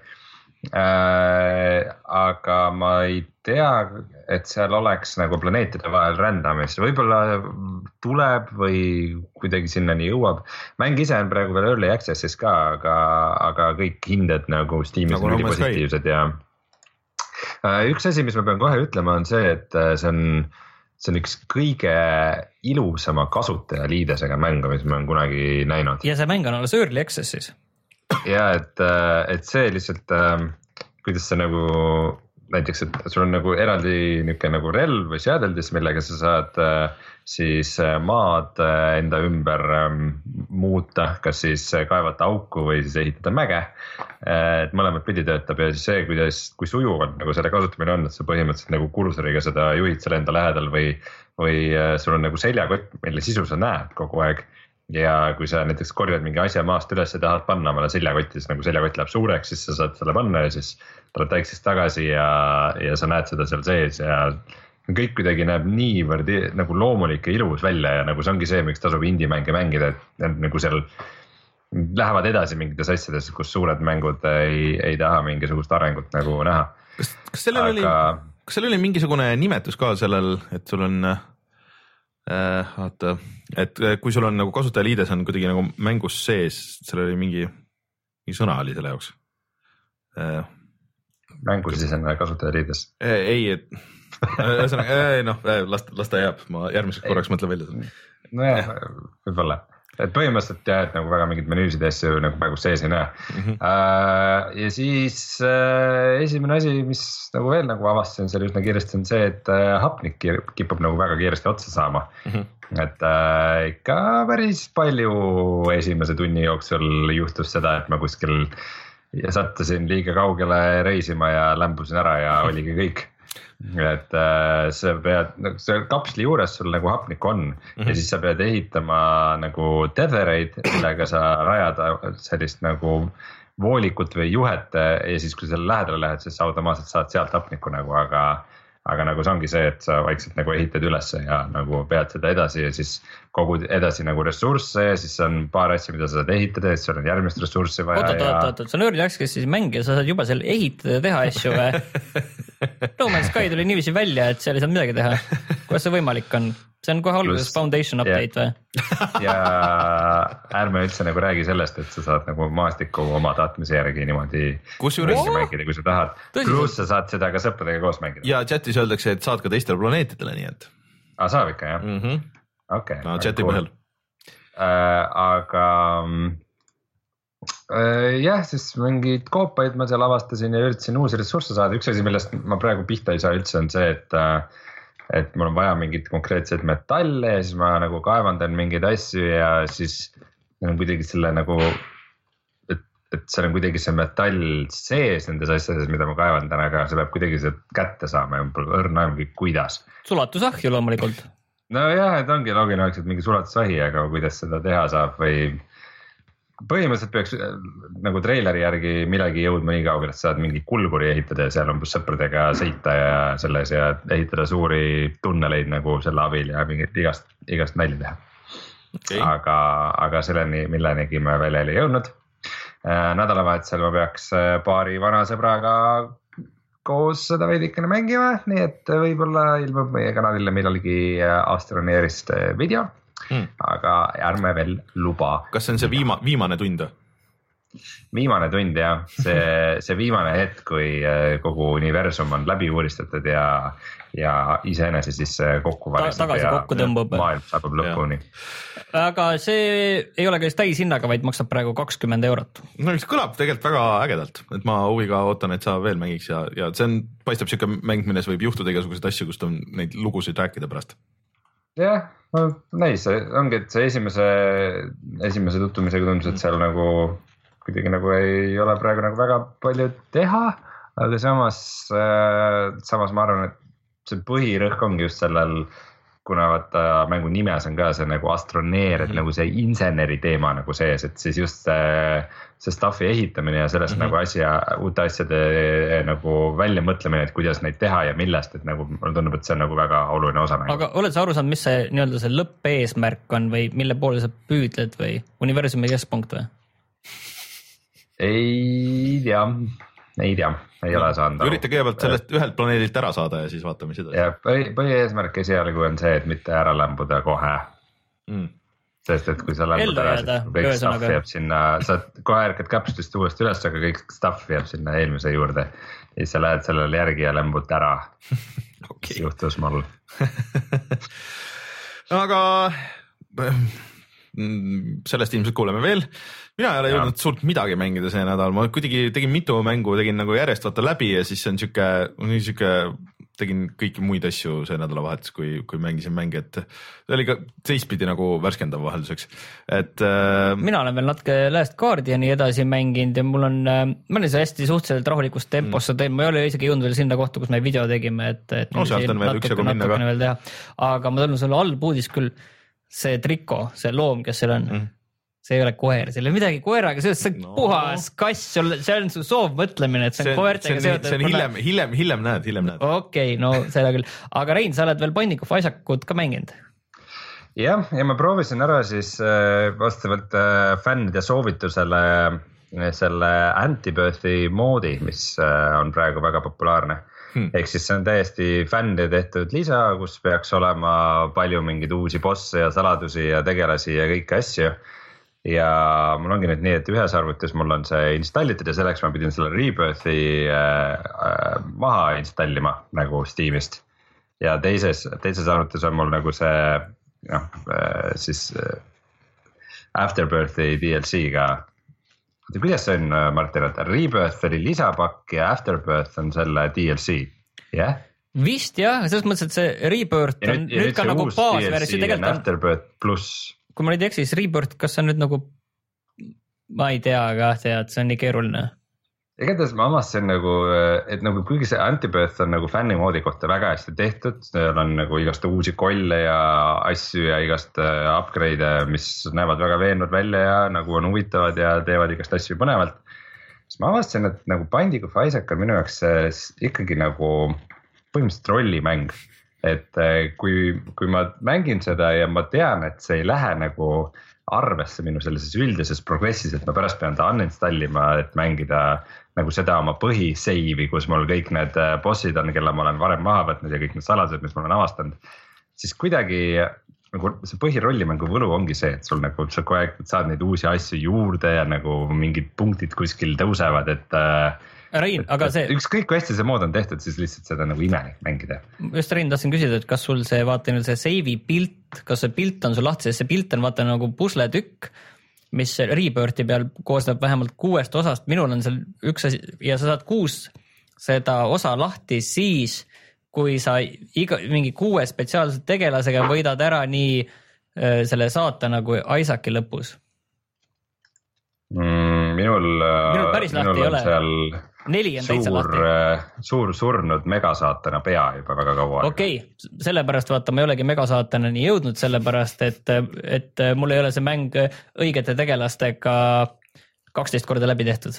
äh,. Aga ma ei tea, et seal oleks nagu planeetide vahel rändamist, võib-olla tuleb või kuidagi sinnani jõuab. Mäng ise on praegu veel early access'is ka, aga, aga kõik hinded nagu Steamis on üli positiivsed ja üks asi, mis ma pean kohe ütlema, on see, et see on, see on üks kõige ilusama kasutajaliidesega mängu, mis ma olen kunagi näinud. Ja see mäng on alles early access'is. Ja et, et see lihtsalt, kuidas see nagu näiteks, et sul on nagu eraldi niisugune nagu relv või seadeldis, millega sa saad siis maad enda ümber muuta, kas siis kaevata auku või siis ehitada mäge. Et mõlemad pidi töötab ja siis see, kuidas, kui sujuvalt nagu selle kasutamine on, et sa põhimõtteliselt nagu kursoriga seda juhid selle enda lähedal või, või sul on nagu seljakott, mille sisu sa näed kogu aeg. Ja kui sa näiteks korjad mingi asja maast üles ja tahad panna omale seljakotti, siis nagu seljakott läheb suureks, siis sa saad selle panna ja siis tuleb väiksest tagasi ja, ja sa näed seda seal sees ja kõik kuidagi näeb niivõrd nagu loomulik ja ilus välja ja nagu see ongi see, miks tasub indie-mänge mängida, et nagu seal lähevad edasi mingites asjades, kus suured mängud ei, ei taha mingisugust arengut nagu näha. Kas, kas sellel Aga... oli, kas sellel oli mingisugune nimetus ka sellel, et sul on äh, vaata, et kui sul on nagu kasutajaliides on kuidagi nagu mängus sees, sellel oli mingi, mingi sõna oli selle jaoks äh,. mängus siis on kasutajaliides? Ei, et noh, las, las ta jääb, ma järgmiseks korraks mõtlen välja. Nojah, võib-olla. et põhimõtteliselt jah, et nagu väga mingid menüüsid asju nagu praegu sees ei näe mm. -hmm. Uh, ja siis uh, esimene asi, mis nagu veel nagu avastasin seal üsna kiiresti on see, et uh, hapnik kipub nagu väga kiiresti otsa saama mm. -hmm. et uh, ikka päris palju esimese tunni jooksul juhtus seda, et ma kuskil ja sattusin liiga kaugele reisima ja lämbusin ära ja oligi kõik. Et äh, sa pead, see kapsli juures sul nagu hapnik on mm -hmm. ja siis sa pead ehitama nagu tethereid, millega sa rajada sellist nagu voolikut või juhet ja siis kui selle lähedale lähed, siis sa automaatselt saad sealt hapnikku nagu, aga aga nagu see ongi see, et sa vaikselt nagu ehitad ülesse ja nagu pead seda edasi ja siis kogud edasi nagu ressursse ja siis on paar asja, mida sa saad ehitada ja siis sul on järgmist ressurssi vaja. oot, oot, oot, oot, sa on early access siis mängija, sa saad juba seal ehitada ja teha asju või? No Man's Sky tuli niiviisi välja, et seal ei saanud midagi teha. Kuidas see võimalik on? See on kohe alguses foundation update või? Ja ärme üldse nagu räägi sellest, et sa saad nagu maastikku oma tahtmise järgi niimoodi mängida, kui sa tahad. Pluss sa saad seda ka sõpradega koos mängida. Ja chatis öeldakse, et saad ka teistele planeetidele, nii et. Aa, saab ikka jah? Mm -hmm. Okei. Okay, no chati põhjal. Äh, aga äh, jah, siis mingid koopaid ma seal avastasin ja üritasin uusi ressursse saada. Üks asi, millest ma praegu pihta ei saa üldse on see, et et mul on vaja mingit konkreetseid metalle ja siis ma nagu kaevandan mingeid asju ja siis on kuidagi selle nagu, et, et seal on kuidagi see metall sees nendes asjades, mida ma kaevandan, aga see peab kuidagi see kätte saama ja mul õrna aimugi kuidas. Sulatusahju loomulikult. No jah, et ongi loogiline oleks, et mingi sulatusvahi, aga kuidas seda teha saab või põhimõtteliselt peaks nagu treileri järgi millegi jõudma nii kaugele, et saad mingi kulguri ehitada ja seal umbes sõpradega sõita ja selles ja ehitada suuri tunneleid nagu selle abil ja mingit igast, igast nalja teha okay.. aga, aga selleni, millenegi me veel ei jõudnud. Nädalavahetusel ma peaks paari vana sõbraga koos seda veidikene mängima, nii et võib-olla ilmub meie kanalile millalgi Astroneerist video. Hmm. Aga ärme veel luba. Kas see on see viima, viimane tund? Viimane tund jah, see, see viimane hetk, kui kogu universum on läbi uuristatud ja, ja iseenese siis kokku varistab Ta, ja kokku tõmbub. Maailm saab lõpuni. Aga see ei ole käis täishinnaga, vaid maksab praegu kakskümmend eurot. No see kõlab tegelikult väga ägedalt, et ma huviga ootan, et sa veel mängiks ja, ja see on, paistab siuke mäng, milles võib juhtuda igasuguseid asju, kust on neid lugusid rääkida pärast. Jah, no näis, ongi, et see esimese, esimese tutvumisega tundus, et seal nagu kuidagi nagu ei ole praegu nagu väga palju teha, aga samas, samas ma arvan, et see põhirõhk ongi just sellel, kuna vaata mängu nimes on ka see nagu astroneer, et mm -hmm. nagu see inseneri teema nagu sees, et siis just see, see stuff'i ehitamine ja sellest mm -hmm. nagu asja, uute asjade nagu välja mõtlemine, et kuidas neid teha ja millest, et nagu mulle tundub, et see on nagu väga oluline osa. Aga oled sa aru saanud, mis see nii-öelda see lõppeesmärk on või mille poole sa püüdled või universumi keskpunkt või? Ei tea, ei tea, ei ole saanud. Ürita kõigepealt sellest ühelt planeedilt ära saada ja siis vaatame seda. Ja põhieesmärk esialgu on see, et mitte ära lämbuda kohe mm.. Sest et kui sa lämbud ära, siis kõik stuff jääb sinna, sa kohe ärkad kapslist uuesti üles, aga kõik stuff jääb sinna eelmise juurde. Ja siis sa lähed sellele järgi ja lämbud ära. Okay. Juhtus mul. Aga sellest ilmselt kuuleme veel. Mina ei ole jõudnud suurt midagi mängida see nädal, ma kuidagi tegin mitu mängu, tegin nagu järjest vaata läbi ja siis on siuke, siuke, tegin kõiki muid asju see nädalavahetus, kui, kui mängisin mänge, et see oli ka teistpidi nagu värskendav vahelduseks, et äh.... mina olen veel natuke Last Guardiani edasi mänginud ja mul on, ma olen see hästi suhteliselt rahulikus tempos mm. teen, ma ei ole isegi jõudnud veel sinna kohta, kus me video tegime, et, et no sealt on veel üksjagu minna ka. Aga ma tulin sulle halb uudis küll, see Triko, see loom, kes seal on mm. see ei ole koer, seal ei ole midagi koeraga, see on no. puhas kass, see on su soovmõtlemine, et see on see, koertega seotud. See on hiljem, hiljem, hiljem näed, hiljem näed. Okei, okay, no seda küll. Aga Rein, sa oled veel Binding of Isaacut ka mänginud? Jah, ja ma proovisin ära siis äh, vastavalt äh, fännide soovitusele äh, selle Antibirthi moodi, mis äh, on praegu väga populaarne. Hmm. Ehk siis see on täiesti fännide tehtud lisa, kus peaks olema palju mingeid uusi bosse ja saladusi ja tegelasi ja kõiki asju. Ja mul ongi nüüd nii, et ühes arvutis mul on see installitud ja selleks ma pidin selle Rebirthi äh, äh, maha installima nagu Steamist. Ja teises, teises arvutis on mul nagu see, noh, äh, siis äh, Afterbirthi D L C-ga. Kuidas see on, Martin, et Rebirth oli lisapakk ja Afterbirth on selle D L C, jah? Yeah? Vist jah, selles mõttes, et see Rebirth on nüüd, nüüd ka nagu baasversi tegelikult on Afterbirth pluss. Kui ma nüüd eksis, Rebirth, kas on nüüd nagu, ma ei tea, aga tead, see on nii keeruline. Igatahes ma avastasin nagu, et nagu kuigi see Antibirth on nagu fännimoodi kohta väga hästi tehtud, seal on nagu igast uusi kolle ja asju ja igast upgrade, mis näevad väga veenvad välja ja nagu on huvitavad ja teevad igast asju põnevalt. Siis ma avastasin, et nagu Binding of Isaac on minu jaoks ikkagi nagu põhimõtteliselt rollimäng, et kui, kui ma mängin seda ja ma tean, et see ei lähe nagu arvesse minu sellises üldises progressis, et ma pärast pean ta uninstallima, et mängida nagu seda oma põhiseivi, kus mul kõik need bossid on, kelle ma olen varem maha võtnud ja kõik need saladused, mis ma olen avastanud, siis kuidagi nagu see põhirollimängu võlu ongi see, et sul nagu sa kogu aeg saad neid uusi asju juurde ja nagu mingid punktid kuskil tõusevad, et Rein, aga see... ükskõik kui hästi see mood on tehtud, siis lihtsalt seda nagu imelik mängida. Just Rein, tahtsin küsida, et kas sul see, vaata nüüd see seivi pilt, kas see pilt on sul lahti, sest see pilt on vaata nagu pusletükk, mis Rebirthi peal koosneb vähemalt kuuest osast, minul on seal üks asi ja sa saad kuus seda osa lahti siis, kui sa iga, mingi kuue spetsiaalse tegelasega võidad ära nii äh, selle saatana kui Isaaci lõpus. Mm, minul, minul päris lahti ei ole. Seal neli on täitsa suur, lahti. Suur surnud megasaatana pea juba väga kaua. Okei, okay. Sellepärast vaata, ma ei olegi megasaatanani jõudnud, sellepärast, et, et mul ei ole see mäng õigete tegelastega kaksteist korda läbi tehtud.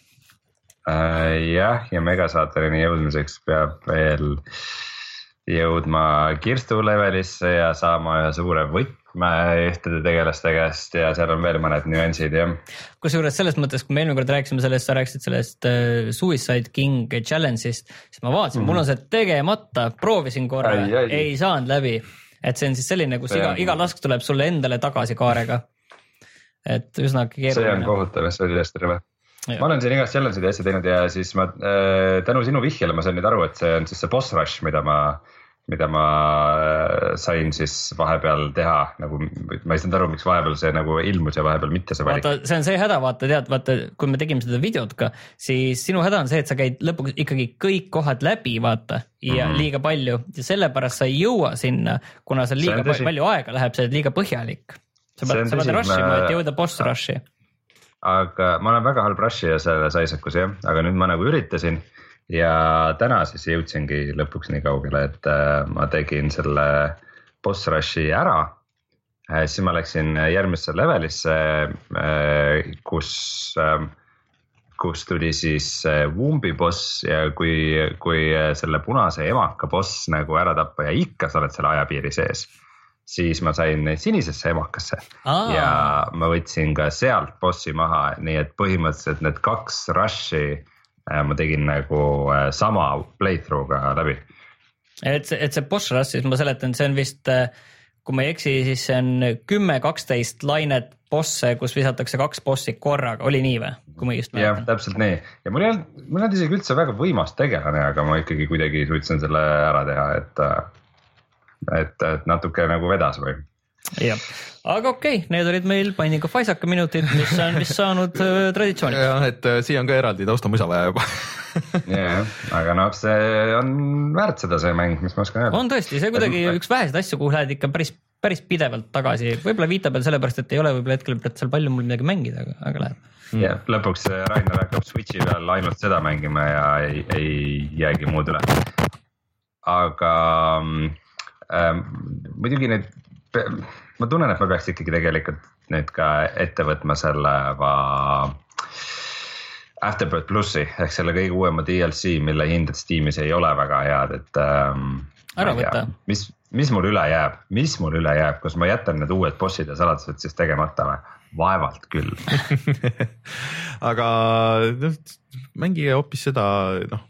Äh, jah, ja megasaatanani jõudmiseks peab veel jõudma Kirstu levelisse ja saama ühe suure võtme ühtede tegelaste käest ja seal on veel mõned nüansid, jah. Kusjuures selles mõttes, kui me eelmine kord rääkisime sellest, sa rääkisid sellest uh, Suicide King Challenge'ist, siis ma vaatasin, mm-hmm. mul on see tegemata, proovisin korra, ai, ai. ei saanud läbi. Et see on siis selline, kus iga, iga lask tuleb sulle endale tagasi kaarega. Et üsna keeruline. See on kohutav, see oli hästi rõve. Ma olen siin igast challenge'id ja asja teinud ja siis ma äh, tänu sinu vihjele ma sain nüüd aru, et see on siis see boss rush, mida ma, mida ma äh, sain siis vahepeal teha, nagu ma ei saanud aru, miks vahepeal see nagu ilmus ja vahepeal mitte see valik. Vaata, see on see häda, vaata, tead, vaata, kui me tegime seda videot ka, siis sinu häda on see, et sa käid lõpuks ikkagi kõik kohad läbi, vaata, ja mm-hmm. liiga palju ja sellepärast sa ei jõua sinna, kuna sa liiga palju aega läheb, see on liiga põhjalik. Sa pead, sa pead rushima, ma... et jõuda boss rushi. Aga ma olen väga halb rushija selles Isaacis, jah, aga nüüd ma nagu üritasin ja täna siis jõudsingi lõpuks nii kaugele, et ma tegin selle boss rushi ära. Siis ma läksin järgmisse levelisse, kus, kus tuli siis Wumbi boss ja kui, kui selle punase emaka boss nagu ära tappa ja ikka sa oled selle ajapiiri sees, siis ma sain sinisesse emakasse Aa. ja ma võtsin ka sealt bossi maha, nii et põhimõtteliselt need kaks rushi ma tegin nagu sama playthrough'ga läbi. Et see, et see boss rush, siis ma seletan, see on vist, kui ma ei eksi, siis see on kümme kaksteist lainet bosse, kus visatakse kaks bossi korraga, oli nii või? Kui ma just mäletan. Jah, täpselt nii. Ja mul ei olnud, mul on isegi üldse väga võimas tegelane, aga ma ikkagi kuidagi suutsin selle ära teha, et Et, et natuke nagu vedas või. Jah, aga okei, okay, need olid meil Binding of Isaac minutid, mis on vist saanud äh, traditsiooniks. Jah, et äh, siia on ka eraldi taustamusa vaja juba. Jah, aga noh, see on väärt seda see mäng, mis ma oskan öelda. On tõesti, see kuidagi et, üks vähesed asju, kuhu lähed ikka päris, päris pidevalt tagasi. Võib-olla viita peal sellepärast, et ei ole võib-olla hetkel seal palju mul midagi mängida, aga, aga läheb. Ja lõpuks Rainer hakkab Switchi peal ainult seda mängima ja ei, ei jäägi muud üle. Aga... Ähm, muidugi need, ma tunnen, et ma peaks ikkagi tegelikult nüüd ka ette võtma selle va Afterbirth Plussi ehk selle kõige uuema D L C, mille hinded Steamis ei ole väga head, et ähm, ära võtta. Mis, mis mul üle jääb, mis mul üle jääb, kus ma jätan need uued bossid ja saladused siis tegemata või? Vaevalt küll. Aga no, mängige hoopis seda, noh,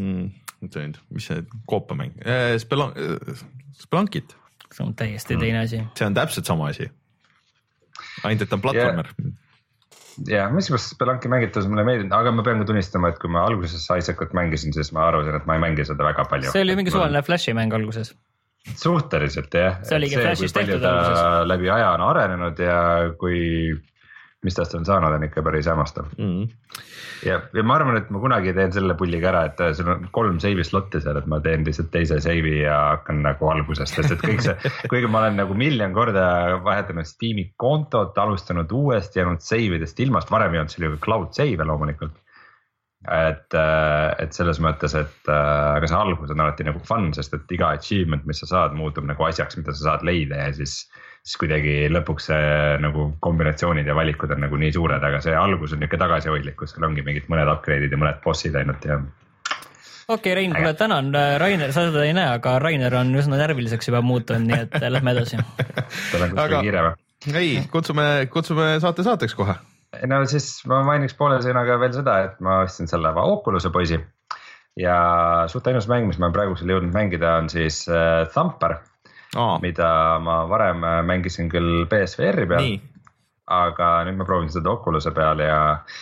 mis see koopamäng, Spelon... Spelunkit. See on täiesti teine asi. See on täpselt sama asi. Ainult, et on platvormer. Ja, mis Spelunki mängitus mulle meeldib, aga ma pean ka tunnistama, et kui ma alguses Isaacut mängisin, siis ma arvasin, et ma ei mängi seda väga palju. See oli mingi suvaline Flashi mäng alguses. suhteliselt jah. see oligi Flashis tehtud alguses. Läbi aja on arenenud ja kui, mis tast on saanud, on ikka päris hämmastav. Mm. Ja, ja ma arvan, et ma kunagi teen selle pulliga ära, et sul on kolm save slotti seal, et ma teen lihtsalt teise save'i ja hakkan nagu algusest, sest et kõik see, kuigi ma olen nagu miljon korda vahetanud Steam'i kontot, alustanud uuesti, jäänud save idest ilmast, varem ei olnud seal ju cloud save loomulikult. Et, et selles mõttes, et aga see algus on alati nagu fun, sest et iga achievement, mis sa saad, muutub nagu asjaks, mida sa saad leida ja siis siis kuidagi lõpuks see nagu kombinatsioonid ja valikud on nagu nii suured, aga see algus on niuke tagasihoidlik, kus sul ongi mingid mõned upgrade'id ja mõned bossid ainult ja. Okei okay, Rein, kuule tänan, Rainer, sa seda ei näe, aga Rainer on üsna närviliseks juba muutunud, nii et lähme edasi. Tal on kuskil kiire või? Ei, kutsume, kutsume saate saateks kohe. No siis ma mainiks poole sõnaga veel seda, et ma ostsin selle Oculus'e poisi ja suht ainus mäng, mis ma praegusel jõudnud mängida on siis uh, Thumper. Oh. Mida ma varem mängisin küll P S V R-i peal, nii. Aga nüüd ma proovin seda Oculus'e peal ja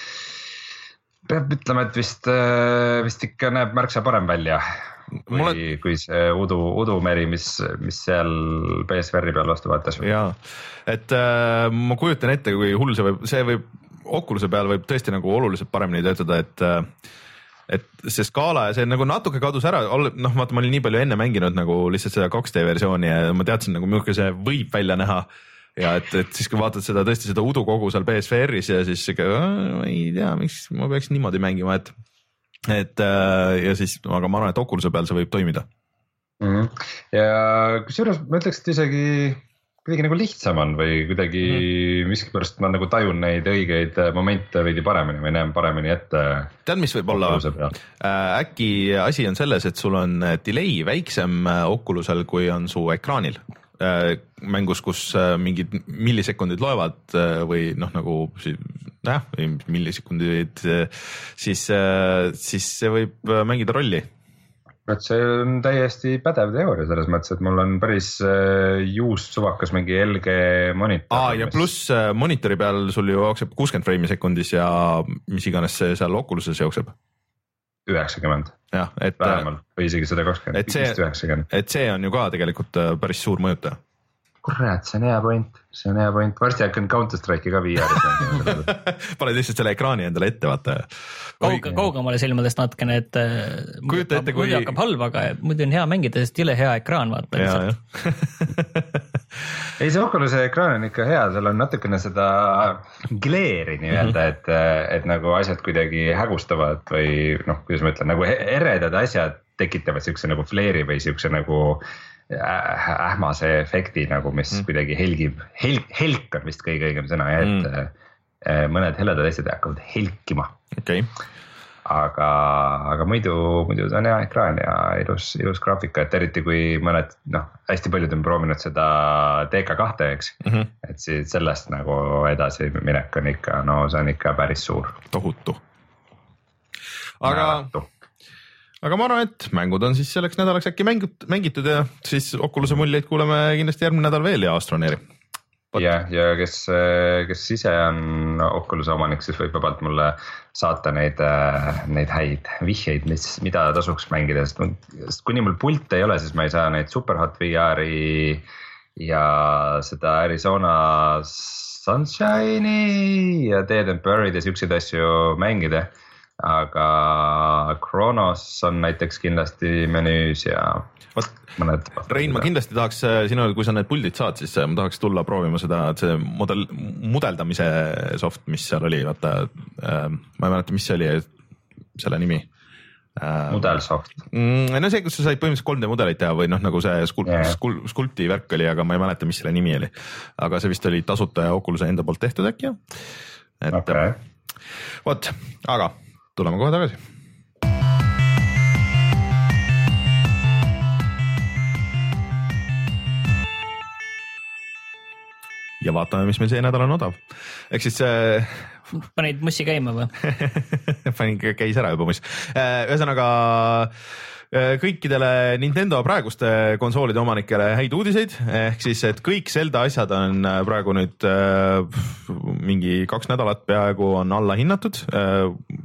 peab ütlema, et vist, vist ikka näeb märksa parem välja kui, Mulle... kui see udu, udumeri, mis, mis seal P S V R-i peal vastu vaatas. Jaa, et äh, ma kujutan ette, kui hull see võib, see võib Oculus'e peal võib tõesti nagu oluliselt paremini töötada, et äh, et see skaala ja see nagu natuke kadus ära, noh vaata ma olin nii palju enne mänginud nagu lihtsalt seda kaks D versiooni ja ma teadsin nagu milline see võib välja näha ja et, et siis kui vaatad seda tõesti seda udu kogu seal P S V R-is ja siis ikka, ma ei tea, miks ma peaks niimoodi mängima, et et ja siis, aga ma arvan, et Oculus'e peal see võib toimida. Mm-hmm. Ja kusjuures ma ütleks, et isegi kuidagi nagu lihtsam on või kuidagi mm. miskipärast ma nagu tajun neid õigeid momente veidi paremini või näen paremini ette. Tead, mis võib olla? Äkki asi on selles, et sul on delay väiksem Oculus'el, kui on su ekraanil mängus, kus mingid millisekundid loevad või noh, nagu jah, millisekundid, siis, siis see võib mängida rolli. Et see on täiesti pädev teooria selles mõttes, et mul on päris juust suvakas mingi L G monitor. Aa, ja pluss monitori peal sul ju jookseb kuuskümmend freimi sekundis ja mis iganes see seal Oculus'es jookseb. üheksakümmend. Jah, et vähemalt või isegi sada kakskümmend. Et see, et see on ju ka tegelikult päris suur mõjutaja. Kurat, see on hea point, see on hea point. Varsti hakkan Counter Strike'i ka V R-is. Paned lihtsalt selle ekraani endale ette, vaata. Kauga, kaugemale silmadest natkene, et kujuta ette, kui... hakkab halb, aga muidu on hea mängida, sest jõle hea ekraan vaata. Ja, ja. Ei, see Oculus'e ekraan on ikka hea, seal on natukene seda gleeri nii-öelda, mm-hmm. et, et nagu asjad kuidagi hägustavad või noh, kuidas ma ütlen, nagu eredad asjad tekitavad siukse nagu flare'i või siukse nagu ähmase efekti nagu, mis mm. kuidagi helgib, helk, helk on vist kõige õigem sõna, et mm. mõned heledad asjad hakkavad helkima. Okay. Aga, aga muidu, muidu see on hea ekraan ja ilus, ilus graafika, et eriti kui mõned, noh, hästi paljud on proovinud seda D K kahte, eks, mm-hmm. et siis sellest nagu edasi minek on ikka, no see on ikka päris suur. Tohutu. Aga... Määratu. Aga ma arvan, et mängud on siis selleks nädalaks äkki mängud, mängitud ja siis Oculus'e muljeid kuuleme kindlasti järgmine nädal veel ja Astroneeri. Ja, ja kes, kes ise on Oculus'e omanik, siis võib vabalt mulle saata neid, neid häid vihjeid, mis, mida tasuks mängida, sest kuni mul pult ei ole, siis ma ei saa neid Superhot V R-i ja seda Arizona Sunshine'i ja Dead and Buried ja siukseid asju mängida. Aga Kronos on näiteks kindlasti menüüs ja Vat, mõned. Rein, ma kindlasti tahaks sinu, kui sa need puldid saad, siis ma tahaks tulla proovima seda, see model, mudeldamise soft, mis seal oli, vaata, ma ei mäleta, mis see oli selle nimi. Mudelsoft. No see, kus sa said põhimõtteliselt kolm D mudeleid teha või noh, nagu see skul, yeah. skul, skulpti värk oli, aga ma ei mäleta, mis selle nimi oli. Aga see vist oli tasuta ja Oculus'e enda poolt tehtud äkki. Et, okay. Vot, aga tuleme kohe tagasi. Ja vaatame, mis meil see nädal on odav. Ehk siis... Äh... Panid mussi käima või? Panin, käis ära juba muss. Ühesõnaga kõikidele Nintendo praeguste konsoolide omanikele häid uudiseid. Ehk siis, et kõik Zelda asjad on praegu nüüd mingi kaks nädalat peaaegu on alla hinnatud.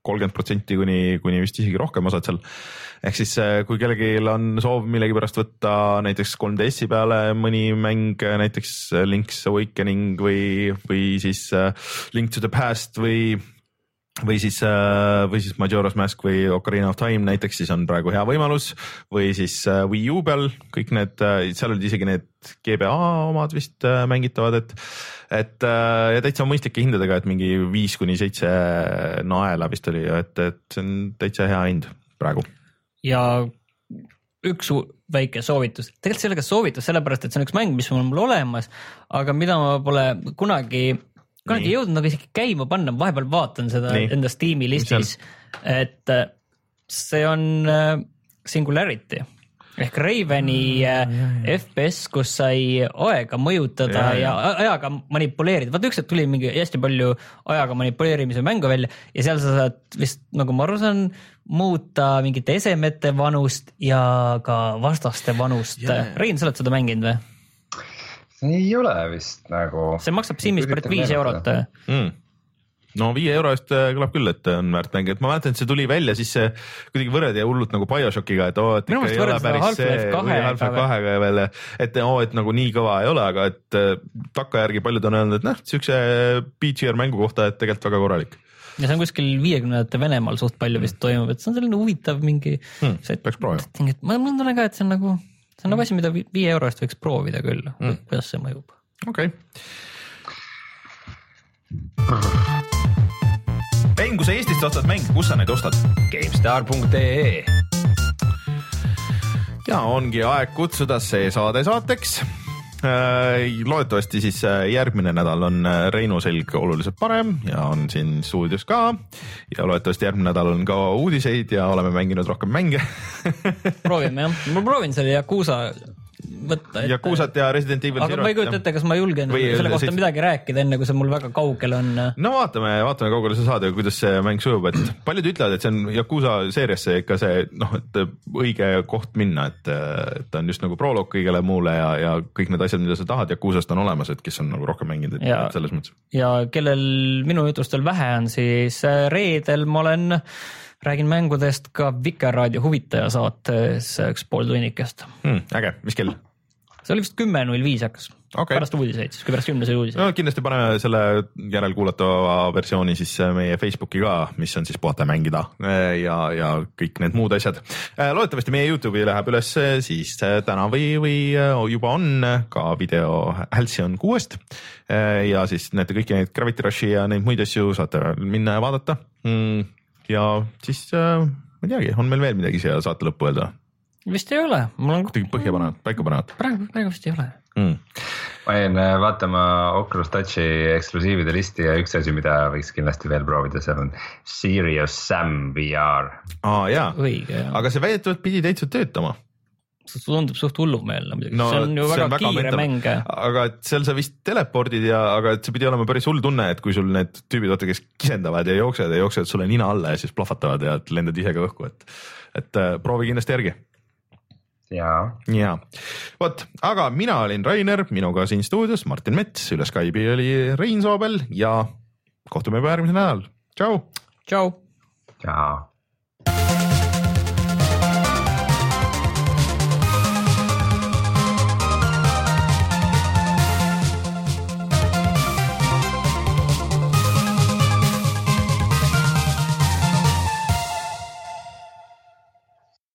kolmkümmend protsenti kuni, kuni vist isegi rohkem osad seal. ehk siis kui kellelgi on soov millegipärast võtta näiteks kolm D S-i peale mõni mäng, näiteks Link's Awakening või, või siis Link to the Past või või siis, või siis Majora's Mask või Ocarina of Time näiteks, siis on praegu hea võimalus või siis Wii U peal kõik need, seal olid isegi need G B A omad vist mängitavad, et, et ja täitsa mõistlike hindadega, et mingi viis kuni seitse naela vist oli, et, et see on täitsa hea hind praegu. Ja üks väike soovitus, tegelikult sellega soovitus, sellepärast, et see on üks mäng, mis on mul olemas, aga mida ma pole kunagi kunagi jõudnud nagu isegi käima panna, vahepeal vaatan seda Nii. enda Steam'i listis, et see on Singularity ehk Raveni F P S, kus sai aega mõjutada ja, ja. ja ajaga manipuleerida. Vaata üks, et tuli mingi hästi palju ajaga manipuleerimise mängu välja ja seal sa saad vist, nagu ma aru saan, muuta mingite esemete vanust ja ka vastaste vanust. Rein, sa oled seda mänginud või? Ei ole vist nagu... See maksab Simis pärit viis eurot. Mm. No viie euro eest kõlab küll, et on väärt mäng, et ma mäletan, et see tuli välja, siis see kuidagi võrredi hullult nagu Bioshockiga, et oo, et ikka ei ole päris see või Half-Life kahega veel, et oo, et nagu nii kõva ei ole, aga et takkajärgi paljud on öelnud, et noh, siukse P G R mängu kohta, et tegelikult väga korralik. Ja see on kuskil viiekümnendate Venemaal suht palju vist toimub, et see on selline huvitav mingi... Hmm, peaks proovima. Ma mõtlen ka, et see on nagu... See on nagu asi, mida viie euro eest võiks proovida küll, mm. kuidas see mõjub. Okei. Okay. Pein, kui sa Eestist ostad mäng, kus sa neid ostad? GameStar punkt ee Ja ongi aeg kutsuda see saade saateks. Loodetavasti siis järgmine nädal on Reinu selg oluliselt parem ja on siin stuudios ka ja loodetavasti järgmine nädal on ka uudiseid ja oleme mänginud rohkem mänge. Proovime jah, ma proovin selle Yakuza võtta. Yakuusat ja Resident Evil Zero. Aga ma ei kujuta ette, kas ma julgen või selle kohta siis... midagi rääkida, enne kui see mul väga kaugel on. No vaatame, vaatame kaugele see saade, kuidas see mäng sujub, et paljud ütlevad, et see on Yakuza seeriasse ikka see, noh, et õige koht minna, et, et on just nagu proloog kõigele muule ja, ja kõik need asjad, mida sa tahad Yakuusast on olemas, et kes on nagu rohkem mänginud, et, et selles mõttes. Ja kellel minu jutustel vähe on, siis reedel ma olen räägin mängudest ka Vikerraadio huvitaja saates üks pool tunnikest. Hmm, äge, mis kell? See oli vist kümme null viis hakkas. Okay. Pärast uudiseid, siis kui pärast kümnes oli uudiseid. No, kindlasti paneme selle järelkuulatava versiooni siis meie Facebooki ka, mis on siis puhata mängida ja, ja kõik need muud asjad. Loodetavasti meie YouTube'i läheb üles siis täna või, või juba on ka video hälsi on kuuest ja siis näete kõiki neid Gravity Rushi ja neid muid asju saate minna ja vaadata. Ja siis ma ei teagi, on meil veel midagi siia saate lõppu öelda? Vist ei ole. Mul on kuidagi põhja panevad, paika panevad. Praegu, praegu vist ei ole. Mm. Ma jäin vaatama Oculus Touchi eksklusiivide listi ja üks asi, mida võiks kindlasti veel proovida, seal on Serious Sam V R. Aa, jaa. Õige, jah. Aga see väidetavalt pidi täitsa töötama. See tundub suht hullumeelne muidugi. No, see on ju väga, väga kiire mental. Mäng. Aga seal sa vist telepordid ja, aga see pidi olema päris hull tunne, et kui sul need tüübid oota, kes kisendavad ja jooksevad ja jooksevad sulle nina alla ja siis plahvatavad ja lendad ise ka õhku, et, et proovi kindlasti järgi. Jaa. Jaa. Võt, aga mina olin Rainer, minuga siin stuudios Martin Mets, üle Skype'i oli Rein Soobel ja kohtume juba järgmise nädal. Tšau! Tšau! Tšau!